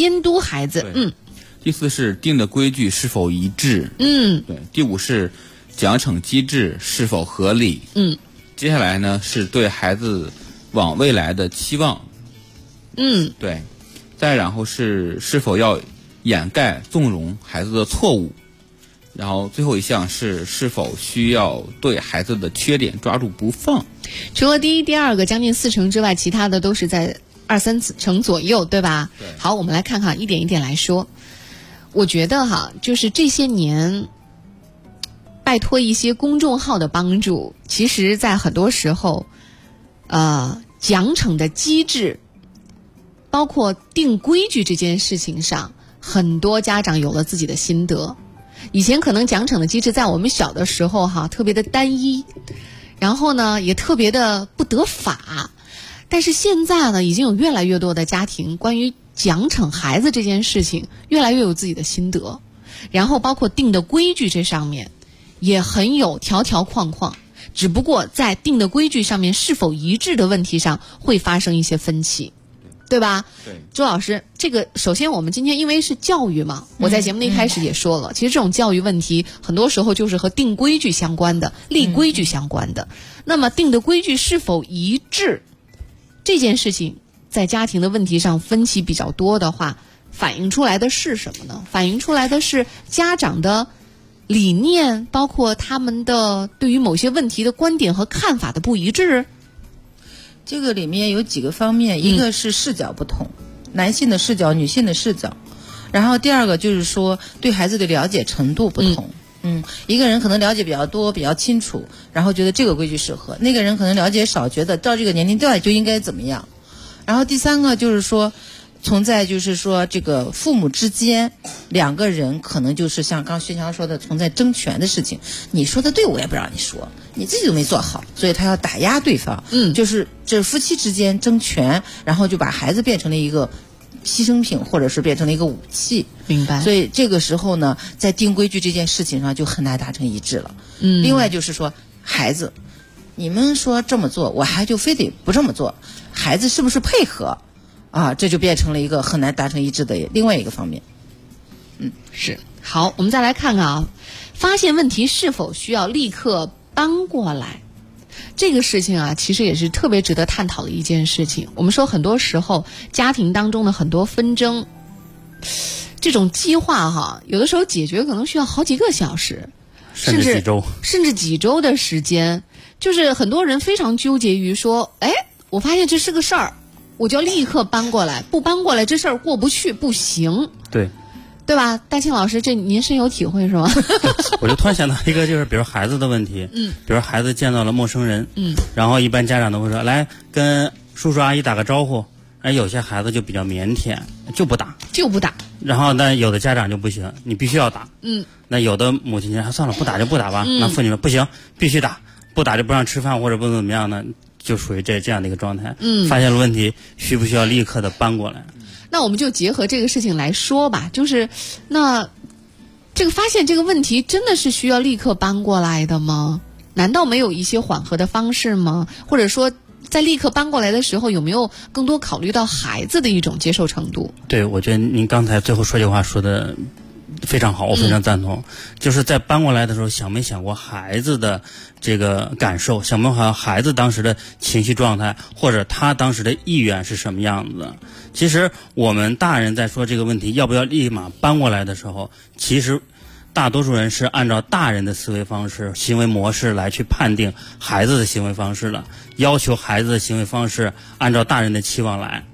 第 4是定的规矩是否一致？对。第5是奖惩机制是否合理？接下来呢是对孩子往未来的期望。对。再然后是否要掩盖纵容孩子的错误？然后最后一项是否需要对孩子的缺点抓住不放。 除了第1、第2个将近40%之外，其他的都是在2、3% 左右，对吧？ 对。 好，我们来看看一点一点来说。我觉得就是这些年拜托一些公众号的帮助，其实在很多时候奖惩的机制包括定规矩这件事情上，很多家长有了自己的心得。以前可能奖惩的机制在我们小的时候特别的单一，然后呢也特别的不得法，但是现在呢已经有越来越多的家庭关于奖惩孩子这件事情越来越有自己的心得，然后包括定的规矩这上面也很有条条框框，只不过在定的规矩上面是否一致的问题上会发生一些分歧，对吧？ 对。 周老师，这个首先我们今天因为是教育嘛，我在节目的一开始也说了，其实这种教育问题很多时候就是和定规矩相关的，立规矩相关的。那么定的规矩是否一致，这件事情在家庭的问题上分歧比较多的话，反映出来的是什么呢？反映出来的是家长的理念，包括他们的对于某些问题的观点和看法的不一致。 这个里面有几个方面，一个是视角不同，男性的视角，女性的视角，然后第2个就是说对孩子的了解程度不同。一个人可能了解比较多，比较清楚，然后觉得这个规矩适合；那个人可能了解少，觉得到这个年龄段就应该怎么样。然后第3个就是说，存在就是说这个父母之间2个人可能就是像刚薛强说的，存在争权的事情。你说的对，我也不让你说，你自己都没做好，所以他要打压对方。就是这夫妻之间争权，然后就把孩子变成了一个牺牲品，或者是变成了一个武器。 明白。 所以这个时候呢，在定规矩这件事情上就很难达成一致了。另外就是说，孩子，你们说这么做，我还就非得不这么做，孩子是不是配合？这就变成了一个很难达成一致的另外一个方面。 是。好，我们再来看看发现问题是否需要立刻搬过来，这个事情其实也是特别值得探讨的一件事情。我们说很多时候家庭当中的很多纷争，这种激化有的时候解决可能需要好几个小时， 甚至几周的时间。就是很多人非常纠结于说，我发现这是个事儿，我就要立刻搬过来，不搬过来这事儿过不去，不行。对吧？大庆老师，这您深有体会是吗？ 我就突然想到一个，就是比如孩子的问题，比如孩子见到了陌生人，然后一般家长都会说，来跟叔叔阿姨打个招呼。有些孩子就比较腼腆，就不打。然后那有的家长就不行，你必须要打。那有的母亲说算了，不打就不打吧。那父亲说不行，必须打，不打就不让吃饭或者不怎么样呢，就属于这样的一个状态。发现了问题，需不需要立刻的搬过来？ 那我们就结合这个事情来说吧，就是那这个发现这个问题真的是需要立刻搬过来的吗？难道没有一些缓和的方式吗？或者说在立刻搬过来的时候，有没有更多考虑到孩子的一种接受程度？ 对，我觉得您刚才最后说这话说的非常好，我非常赞同。就是在搬过来的时候，想没想过孩子的这个感受，想没想过孩子当时的情绪状态，或者他当时的意愿是什么样子的。其实我们大人在说这个问题要不要立马搬过来的时候，其实大多数人是按照大人的思维方式、行为模式来去判定孩子的行为方式的，要求孩子的行为方式按照大人的期望来。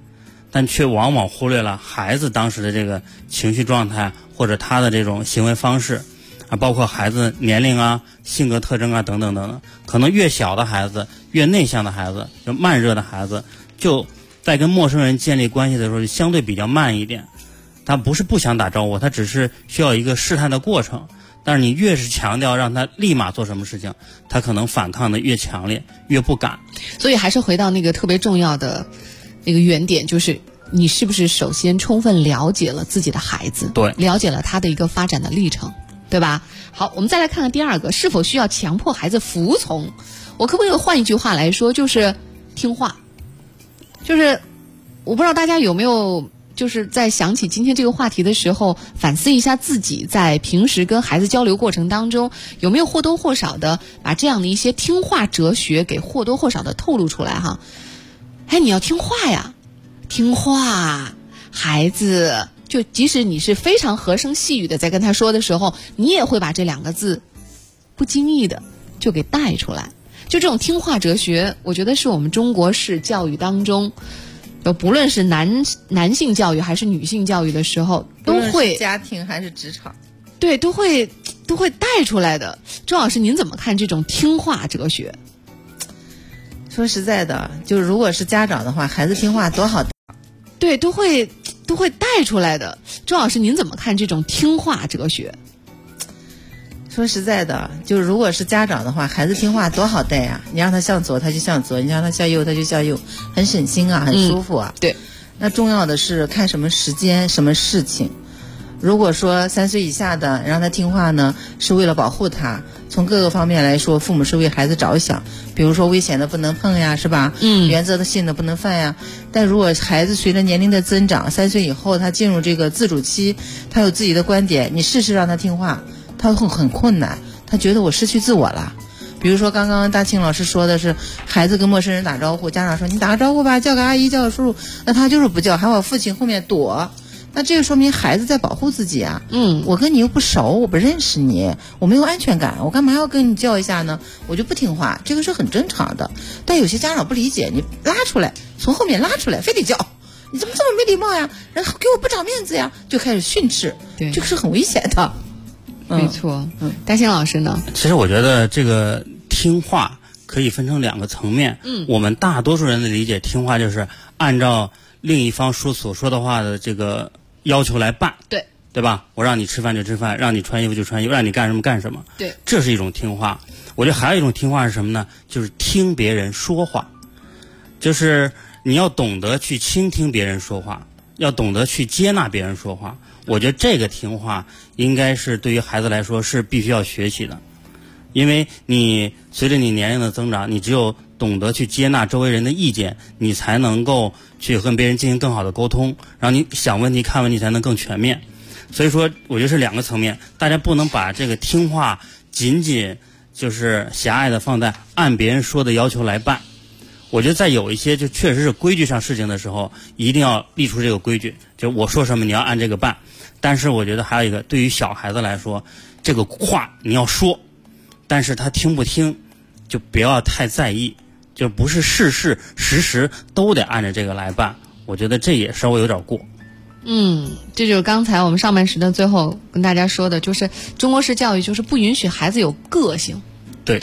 但却往往忽略了孩子当时的这个情绪状态或者他的这种行为方式啊，包括孩子年龄啊、性格特征啊等等等等。可能越小的孩子、越内向的孩子、就慢热的孩子，就在跟陌生人建立关系的时候就相对比较慢一点。他不是不想打招呼，他只是需要一个试探的过程。但是你越是强调让他立马做什么事情，他可能反抗的越强烈，越不敢。 所以还是回到那个特别重要的那个原点，就是你是不是首先充分了解了自己的孩子， 对， 了解了他的一个发展的历程，对吧？好，我们再来看看第二个，是否需要强迫孩子服从？我可不可以换一句话来说，就是听话。就是我不知道大家有没有就是在想起今天这个话题的时候，反思一下自己在平时跟孩子交流过程当中，有没有或多或少的把这样的一些听话哲学给或多或少的透露出来哈。哎，你要听话呀，听话，孩子，就即使你是非常和声细语的在跟他说的时候，你也会把这2个字不经意的就给带出来。就这种听话哲学，我觉得是我们中国式教育当中，不论是男性教育还是女性教育的时候，都会家庭还是职场， 对，都会带出来的。周老师，您怎么看这种听话哲学？ 说实在的，就是如果是家长的话，孩子听话多好。 对，都会带出来的。周老师，您怎么看这种听话哲学？ 说实在的，就是如果是家长的话，孩子听话多好带呀！你让他向左，他就向左；你让他向右，他就向右，很省心啊，很舒服啊。 对。 那重要的是看什么时间、什么事情。如果说3岁以下的让他听话呢，是为了保护他，从各个方面来说，父母是为孩子着想。比如说危险的不能碰呀，是吧？原则性的不能犯呀。但如果孩子随着年龄的增长，3岁以后他进入这个自主期，他有自己的观点，你事事让他听话，他会很困难，他觉得我失去自我了。比如说刚刚大庆老师说的是孩子跟陌生人打招呼，家长说你打个招呼吧，叫个阿姨，叫个叔叔，那他就是不叫，还往父亲后面躲。那这个说明孩子在保护自己啊。我跟你又不熟，我不认识你，我没有安全感，我干嘛要跟你叫一下呢？我就不听话，这个是很正常的。但有些家长不理解，你拉出来，从后面拉出来，非得叫，你怎么这么没礼貌呀？然后给我不长面子呀，就开始训斥， 对， 这个是很危险的。 没错。大兴老师呢？ 其实我觉得这个听话可以分成2个层面。我们大多数人的理解，听话就是按照另一方所说的话的这个要求来办，对吧？我让你吃饭就吃饭，让你穿衣服就穿衣服，让你干什么干什么。 对， 这是一种听话。我觉得还有一种听话是什么呢？就是听别人说话，就是你要懂得去倾听别人说话，要懂得去接纳别人说话。我觉得这个听话应该是对于孩子来说是必须要学习的，因为你随着你年龄的增长，你只有懂得去接纳周围人的意见，你才能够去跟别人进行更好的沟通，然后你想问题看问题才能更全面。所以说我觉得是2个层面，大家不能把这个听话仅仅就是狭隘的放在按别人说的要求来办。我觉得在有一些就确实是规矩上事情的时候，一定要立出这个规矩，就我说什么你要按这个办。但是我觉得还有一个，对于小孩子来说，这个话你要说，但是他听不听就不要太在意，就不是事事时时都得按着这个来办。我觉得这也稍微有点过。 这就是刚才我们上半时的最后跟大家说的，就是中国式教育就是不允许孩子有个性。 对，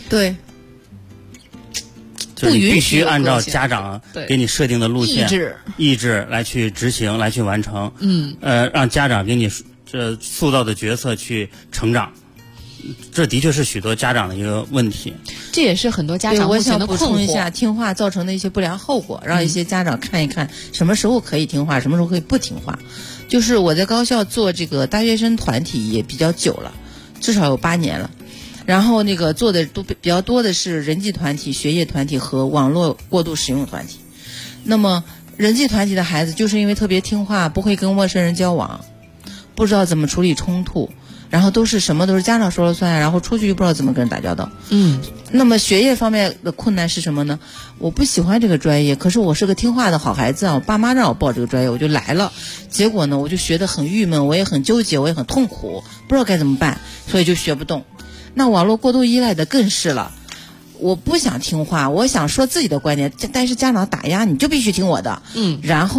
就是你必须按照家长给你设定的路线意志来去执行，来去完成。让家长给你这塑造的角色去成长。这的确是许多家长的一个问题， 这也是很多家长目前的困惑。 我想补充一下听话造成的一些不良后果，让一些家长看一看什么时候可以听话，什么时候可以不听话。就是我在高校做这个大学生团体也比较久了，至少有8年了。然后那个做的都比较多的是人际团体、学业团体和网络过度使用团体。那么人际团体的孩子就是因为特别听话，不会跟陌生人交往，不知道怎么处理冲突，然后什么都是家长说了算，然后出去又不知道怎么跟人打交道。那么学业方面的困难是什么呢？我不喜欢这个专业，可是我是个听话的好孩子啊，我爸妈让我报这个专业我就来了，结果呢我就学得很郁闷，我也很纠结，我也很痛苦，不知道该怎么办，所以就学不动。那网络过度依赖的更是了，我不想听话，我想说自己的观点，但是家长打压你就必须听我的，然后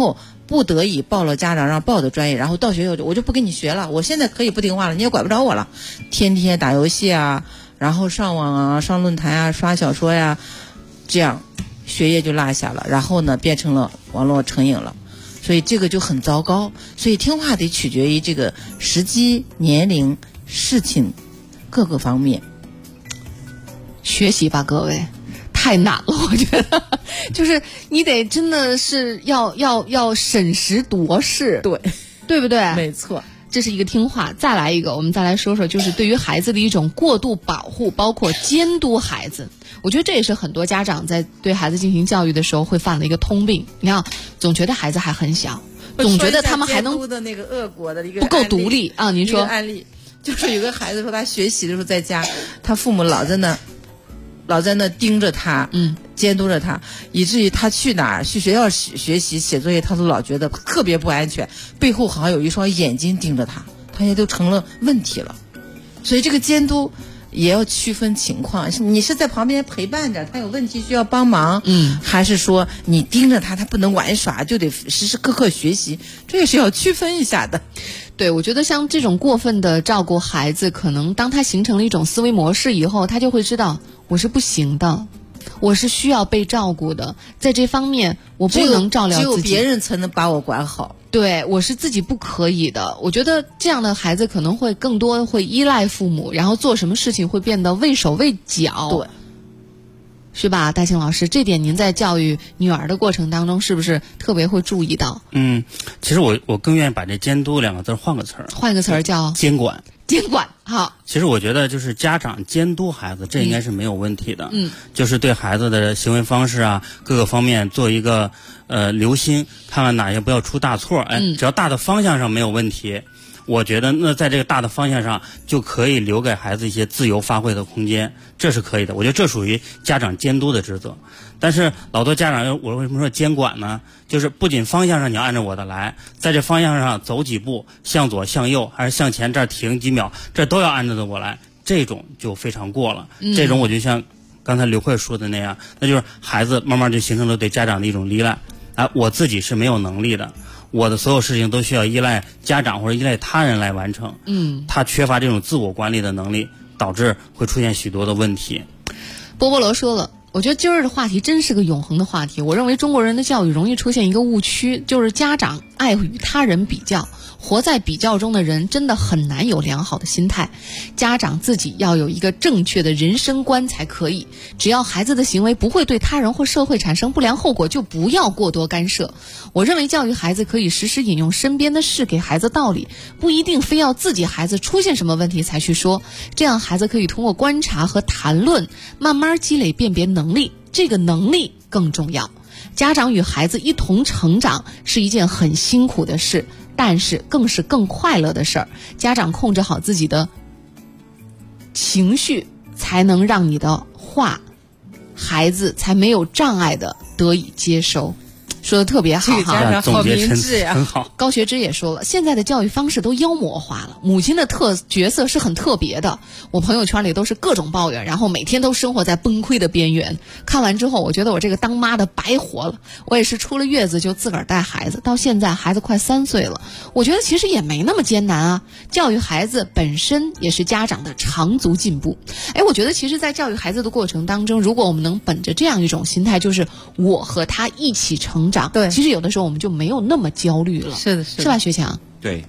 不得已报了家长让报的专业，然后到学校我就不跟你学了，我现在可以不听话了，你也管不着我了，天天打游戏啊，然后上网啊，上论坛啊，刷小说呀，这样学业就落下了，然后呢变成了网络成瘾了，所以这个就很糟糕。所以听话得取决于这个时机、年龄、事情各个方面。 学习吧，各位，太难了，我觉得，就是你得真的是要审时度势，对不对？ 没错。 这是一个听话。再来一个，我们再来说说，就是对于孩子的一种过度保护，包括监督孩子。我觉得这也是很多家长在对孩子进行教育的时候会犯的一个通病。你看，总觉得孩子还很小，总觉得他们还能的那个恶果的一个不够独立啊。您说案例，就是有个孩子说他学习的时候在家，他父母老在那盯着他，监督着他，以至于他去哪儿去学校学习写作业，他都老觉得特别不安全，背后好像有一双眼睛盯着他，他也都成了问题了。所以这个监督也要区分情况，你是在旁边陪伴着他有问题需要帮忙，还是说你盯着他，他不能玩耍，就得时时刻刻学习，这也是要区分一下的。 对，我觉得像这种过分的照顾孩子，可能当他形成了一种思维模式以后，他就会知道我是不行的，我是需要被照顾的，在这方面我不能照料自己， 只有别人才能把我管好。 对，我是自己不可以的。我觉得这样的孩子可能会更多会依赖父母，然后做什么事情会变得畏手畏脚。 对， 是吧，大庆老师？这点您在教育女儿的过程当中，是不是特别会注意到？ 其实我更愿意把这监督两个字换个词儿， 换个词儿叫监管。 监管，好。 其实我觉得就是家长监督孩子，这应该是没有问题的。就是对孩子的行为方式啊，各个方面做一个留心，看看哪些不要出大错。只要大的方向上没有问题，我觉得那在这个大的方向上就可以留给孩子一些自由发挥的空间，这是可以的。我觉得这属于家长监督的职责。但是老多家长，我为什么说监管呢？就是不仅方向上你要按照我的来，在这方向上走几步，向左向右还是向前，这儿停几秒，这都要按照的我来，这种就非常过了。这种我就像刚才刘慧说的那样，那就是孩子慢慢就形成了对家长的一种依赖。我自己是没有能力的，我的所有事情都需要依赖家长或者依赖他人来完成。他缺乏这种自我管理的能力，导致会出现许多的问题。 波波罗说了，我觉得今儿的话题真是个永恒的话题。我认为中国人的教育容易出现一个误区，就是家长爱与他人比较，活在比较中的人真的很难有良好的心态。家长自己要有一个正确的人生观才可以。只要孩子的行为不会对他人或社会产生不良后果，就不要过多干涉。我认为教育孩子可以时时引用身边的事给孩子道理，不一定非要自己孩子出现什么问题才去说，这样孩子可以通过观察和谈论慢慢积累辨别能力，这个能力更重要。家长与孩子一同成长是一件很辛苦的事，但是更是更快乐的事儿。家长控制好自己的情绪，才能让你的话孩子才没有障碍的得以接收。说的特别好哈， 家长好明智呀， 很好。 高学之也说了，现在的教育方式都妖魔化了，母亲的角色是很特别的。我朋友圈里都是各种抱怨，然后每天都生活在崩溃的边缘。看完之后，我觉得我这个当妈的白活了。我也是出了月子就自个儿带孩子，到现在孩子快3岁了，我觉得其实也没那么艰难啊。教育孩子本身也是家长的长足进步。我觉得其实在教育孩子的过程当中，如果我们能本着这样一种心态，就是我和他一起成长， 对， 其实有的时候我们就没有那么焦虑了。 是的， 是吧，学强？ 对。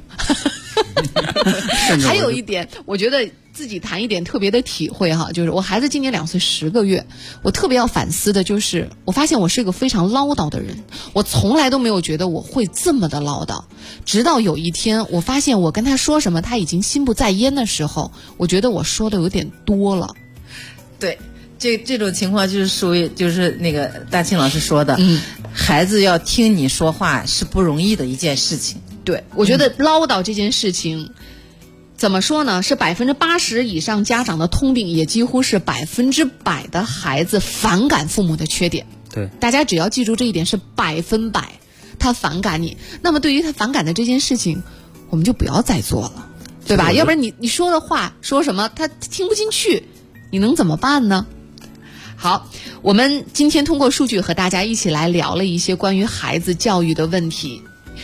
还有一点，我觉得自己谈一点特别的体会哈，就是我孩子今年2岁10个月，我特别要反思的就是，我发现我是个非常唠叨的人，我从来都没有觉得我会这么的唠叨，直到有一天我发现我跟他说什么他已经心不在焉的时候，我觉得我说的有点多了。 对。这种情况就是属于就是那个大庆老师说的，孩子要听你说话是不容易的一件事情。 对，我觉得唠叨这件事情，怎么说呢？是80%以上家长的通病，也几乎是100%的孩子反感父母的缺点。 对， 大家只要记住这一点，是100%，他反感你。那么对于他反感的这件事情，我们就不要再做了，对吧？要不然你说的话说什么他听不进去，你能怎么办呢？好，我们今天通过数据和大家一起来聊了一些关于孩子教育的问题。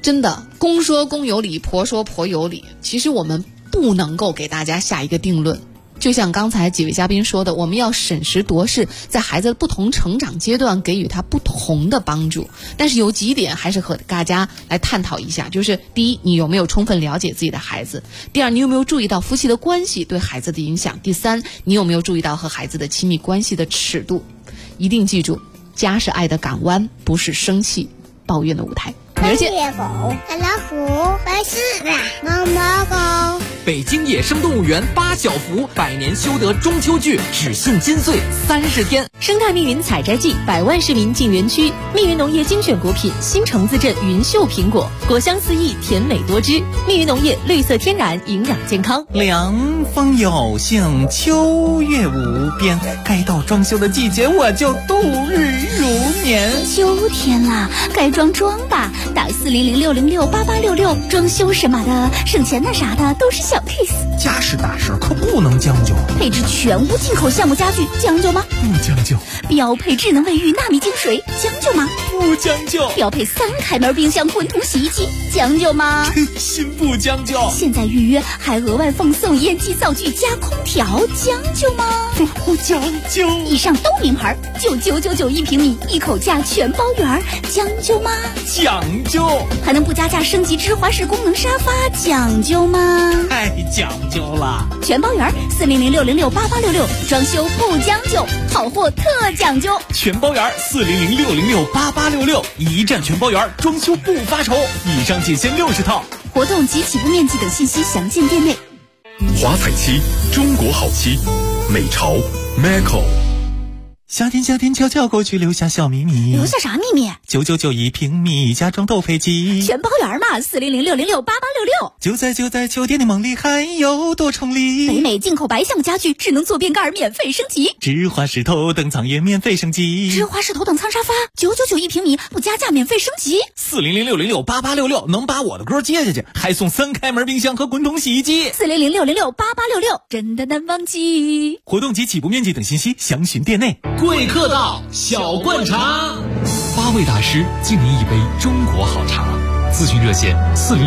真的，公说公有理，婆说婆有理。其实我们不能够给大家下一个定论。就像刚才几位嘉宾说的，我们要审时度势，在孩子的不同成长阶段给予他不同的帮助。但是有几点还是和大家来探讨一下，就是第一，你有没有充分了解自己的孩子；第二，你有没有注意到夫妻的关系对孩子的影响；第三，你有没有注意到和孩子的亲密关系的尺度。一定记住，家是爱的港湾，不是生气抱怨的舞台。明儿见。 老虎，白狮子，毛毛狗。 北京野生动物园八小福百年修得中秋剧只限金穗30天。 生态密云采摘季，100万市民进园区。密云农业精选果品新城自镇云秀苹果，果香四溢，甜美多汁。密云农业绿色天然，营养健康。 凉风有幸，秋月无边，该到装修的季节，我就度日如年。 秋天啦，该装吧，打400-606-8866，装修什么的，省钱的啥的都是小 case。 家事大事可不能将就， 配置全屋进口橡木家具，将就吗？ 不将就。 标配智能卫浴纳米净水，将就吗？ 不将就。 标配3开门冰箱滚筒洗衣机，将就吗？ 真心不将就。 现在预约还额外奉送烟机灶具加空调，将就吗？ 不将就。 以上都名牌，999一平米，一口价全包圆，将就吗？ 讲究。 还能不加价升级芝华士功能沙发，讲究吗？ 太讲究了。 全包圆，400-606-8866，装修不将就，好货特讲究。 全包圆，400-606-8866，一站全包圆，装修不发愁。以上仅限60套。 活动及起步面积等信息详见店内。 华彩漆，中国好漆，美潮 Macco。 夏天悄悄过去，留下小秘密。 留下啥秘密 ？999一平米，家装都配齐。 全包圆嘛，400-606-8866。 就在秋天的梦里，还有多重礼。 北美进口白橡木家具，智能坐便盖免费升级。 芝华士头等舱也免费升级。 芝华士头等舱沙发999一平米，不加价免费升级。 400-606-8866，能把我的歌接下去，还送3开门冰箱和滚筒洗衣机。 400-606-8866，真的难忘记。 活动及起步面积等信息详询店内。 贵客到，小灌茶，8位大师敬您一杯中国好茶。咨询热线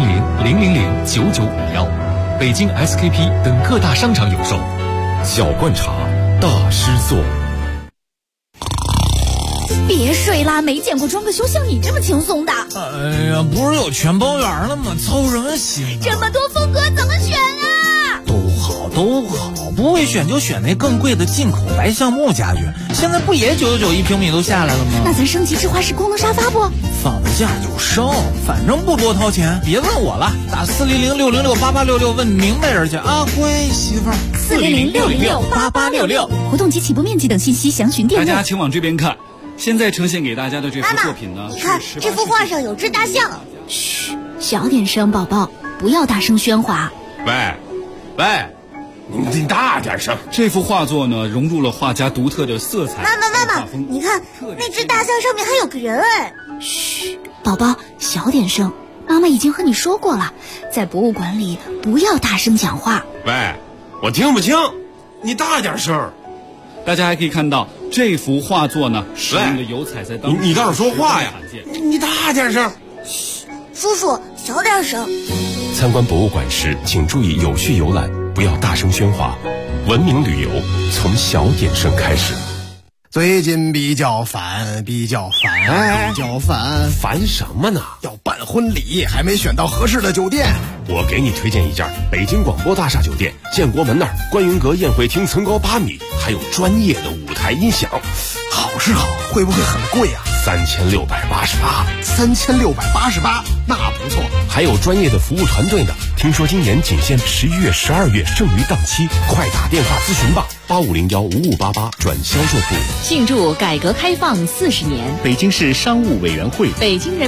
400-000-9951，北京 SKP 等各大商场有售。 小灌茶，大师做。 别睡啦，没见过装个修像你这么轻松的。 哎呀，不是有全包圆了吗？操什么心？ 这么多风格怎么选啊？ 都好，不会选就选那更贵的进口白橡木家具。现在不也999一平米都下来了吗？ 那咱升级芝华士功能沙发不？ 放假就升，反正不多掏钱。别问我了，打400-606-8866问明白人去啊，乖媳妇儿。 400-606-8866，活动及起步面积等信息详询店内。 大家请往这边看，现在呈现给大家的这幅作品呢， 你看这幅画上有只大象。 嘘，小点声，宝宝，不要大声喧哗。 喂，你大点声！ 这幅画作呢，融入了画家独特的色彩。 妈妈，你看那只大象上面还有个人哎。 嘘，宝宝，小点声。妈妈已经和你说过了，在博物馆里不要大声讲话。 喂，我听不清，你大点声。 大家还可以看到这幅画作呢，使用的油彩在当中。 你倒是说话呀！你大点声。 嘘，叔叔，小点声。 参观博物馆时，请注意有序游览，不要大声喧哗。文明旅游从小点声开始。 最近比较烦， 烦什么呢？ 要办婚礼，还没选到合适的酒店。 我给你推荐一家北京广播大厦酒店，建国门那儿观云阁宴会厅层高8米，还有专业的舞台音响。 好是好，会不会很贵啊 ？3688， 3688，那不错。 还有专业的服务团队呢。听说今年仅限11月、12月剩余档期，快打电话咨询吧，8501-5588转销售部。 庆祝改革开放40年， 北京市商务委员会， 北京人